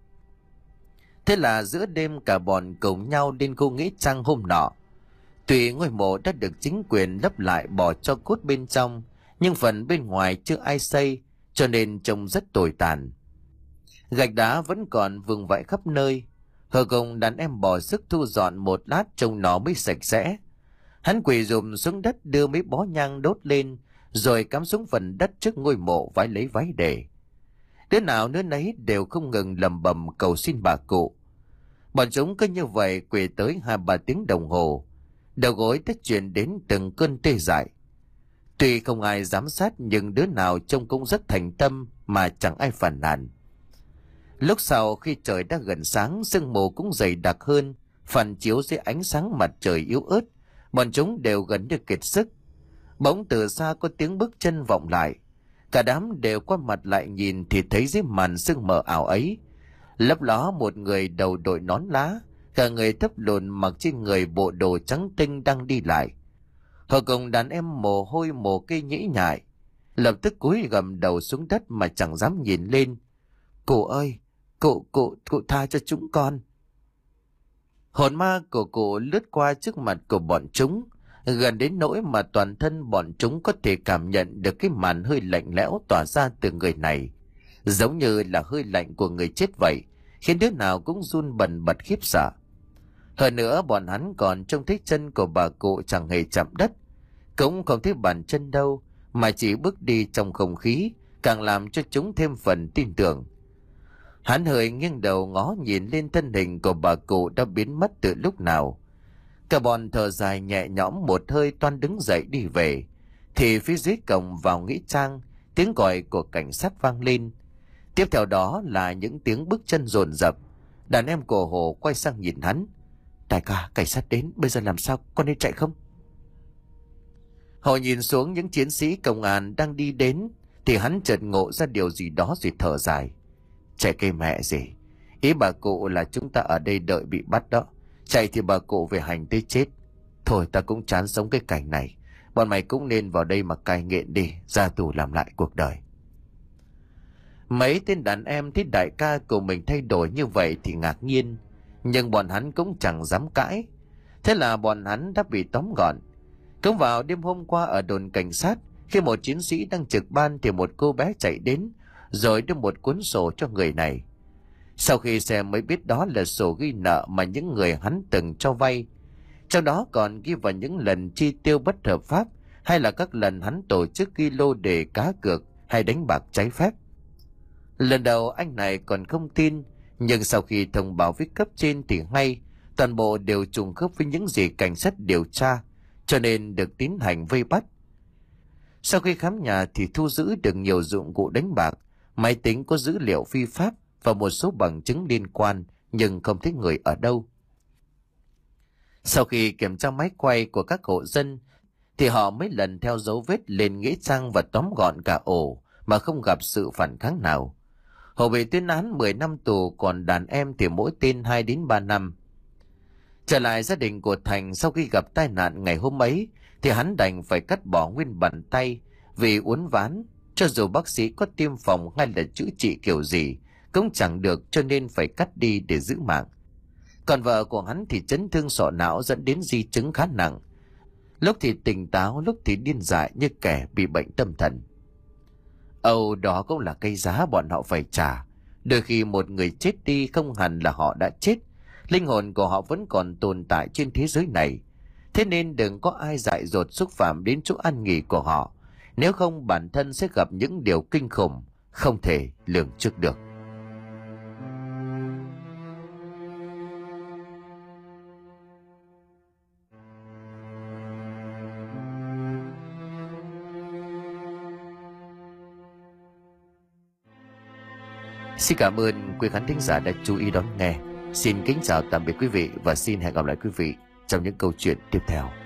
Thế là giữa đêm cả bọn cùng nhau đến khu nghĩa trang hôm nọ. Tuy ngôi mộ đã được chính quyền lấp lại bỏ cho cốt bên trong, nhưng phần bên ngoài chưa ai xây, cho nên trông rất tồi tàn. Gạch đá vẫn còn vương vãi khắp nơi. Hờ cùng đàn em bỏ sức thu dọn một lát trông nó mới sạch sẽ. Hắn quỳ rụm xuống đất đưa mấy bó nhang đốt lên, rồi cắm xuống phần đất trước ngôi mộ vái lấy váy để. Đứa nào đứa nấy đều không ngừng lầm bầm cầu xin bà cụ. Bọn chúng cứ như vậy quỳ tới hai ba tiếng đồng hồ. Đầu gối tất chuyển đến từng cơn tê dại. Tuy không ai giám sát nhưng đứa nào trông cũng rất thành tâm mà chẳng ai phản nàn. Lúc sau khi trời đã gần sáng, sương mù cũng dày đặc hơn, phản chiếu dưới ánh sáng mặt trời yếu ớt. Bọn chúng đều gần như kiệt sức. Bỗng từ xa có tiếng bước chân vọng lại. Cả đám đều quay mặt lại nhìn thì thấy dưới màn sương mờ ảo ấy lấp ló một người đầu đội nón lá, cả người thấp lùn mặc trên người bộ đồ trắng tinh đang đi lại. Họ cùng đàn em mồ hôi mồ kê nhễ nhại, lập tức cúi gầm đầu xuống đất mà chẳng dám nhìn lên. Cụ ơi, cụ, cụ, cụ tha cho chúng con. Hồn ma của cụ lướt qua trước mặt của bọn chúng, gần đến nỗi mà toàn thân bọn chúng có thể cảm nhận được cái màn hơi lạnh lẽo tỏa ra từ người này, giống như là hơi lạnh của người chết vậy, khiến đứa nào cũng run bần bật khiếp sợ. Hơn nữa bọn hắn còn trông thấy chân của bà cụ chẳng hề chạm đất, cũng không thấy bàn chân đâu, mà chỉ bước đi trong không khí, càng làm cho chúng thêm phần tin tưởng. Hắn hơi nghiêng đầu ngó nhìn lên thân hình của bà cụ đã biến mất từ lúc nào. Cả bọn thở dài nhẹ nhõm một hơi toan đứng dậy đi về, thì phía dưới cổng vào nghĩa trang tiếng còi của cảnh sát vang lên. Tiếp theo đó là những tiếng bước chân dồn dập. Đàn em của Hồ quay sang nhìn hắn. Đại ca, cảnh sát đến, bây giờ làm sao, con nên chạy không? Hồ nhìn xuống những chiến sĩ công an đang đi đến thì hắn chợt ngộ ra điều gì đó rồi thở dài. Chạy cây mẹ gì, ý bà cụ là chúng ta ở đây đợi bị bắt đó. Chạy thì bà cụ về hành tới chết. Thôi ta cũng chán sống cái cảnh này. Bọn mày cũng nên vào đây mà cai nghiện đi, ra tù làm lại cuộc đời. Mấy tên đàn em thấy đại ca của mình thay đổi như vậy thì ngạc nhiên, nhưng bọn hắn cũng chẳng dám cãi. Thế là bọn hắn đã bị tóm gọn. Cũng vào đêm hôm qua ở đồn cảnh sát, khi một chiến sĩ đang trực ban thì một cô bé chạy đến rồi đưa một cuốn sổ cho người này. Sau khi xem mới biết đó là sổ ghi nợ mà những người hắn từng cho vay. Trong đó còn ghi vào những lần chi tiêu bất hợp pháp hay là các lần hắn tổ chức ghi lô đề cá cược hay đánh bạc trái phép. Lần đầu anh này còn không tin, nhưng sau khi thông báo với cấp trên thì ngay toàn bộ đều trùng khớp với những gì cảnh sát điều tra, cho nên được tiến hành vây bắt. Sau khi khám nhà thì thu giữ được nhiều dụng cụ đánh bạc, máy tính có dữ liệu phi pháp và một số bằng chứng liên quan, nhưng không thấy người ở đâu. Sau khi kiểm tra máy quay của các hộ dân thì họ mấy lần theo dấu vết lên nghĩa trang và tóm gọn cả ổ mà không gặp sự phản kháng nào. Hồ bị tuyên án mười năm tù, còn đàn em thì mỗi tên hai đến ba năm. Trở lại gia đình của Thành, sau khi gặp tai nạn ngày hôm ấy thì hắn đành phải cắt bỏ nguyên bàn tay vì uốn ván. Cho dù bác sĩ có tiêm phòng hay là chữa trị kiểu gì cũng chẳng được, cho nên phải cắt đi để giữ mạng. Còn vợ của hắn thì chấn thương sọ não dẫn đến di chứng khá nặng. Lúc thì tỉnh táo, lúc thì điên dại như kẻ bị bệnh tâm thần. Âu đó cũng là cái giá bọn họ phải trả. Đôi khi một người chết đi không hẳn là họ đã chết. Linh hồn của họ vẫn còn tồn tại trên thế giới này. Thế nên đừng có ai dại dột xúc phạm đến chỗ an nghỉ của họ. Nếu không bản thân sẽ gặp những điều kinh khủng không thể lường trước được. Xin cảm ơn quý khán thính giả đã chú ý đón nghe. Xin kính chào tạm biệt quý vị và xin hẹn gặp lại quý vị trong những câu chuyện tiếp theo.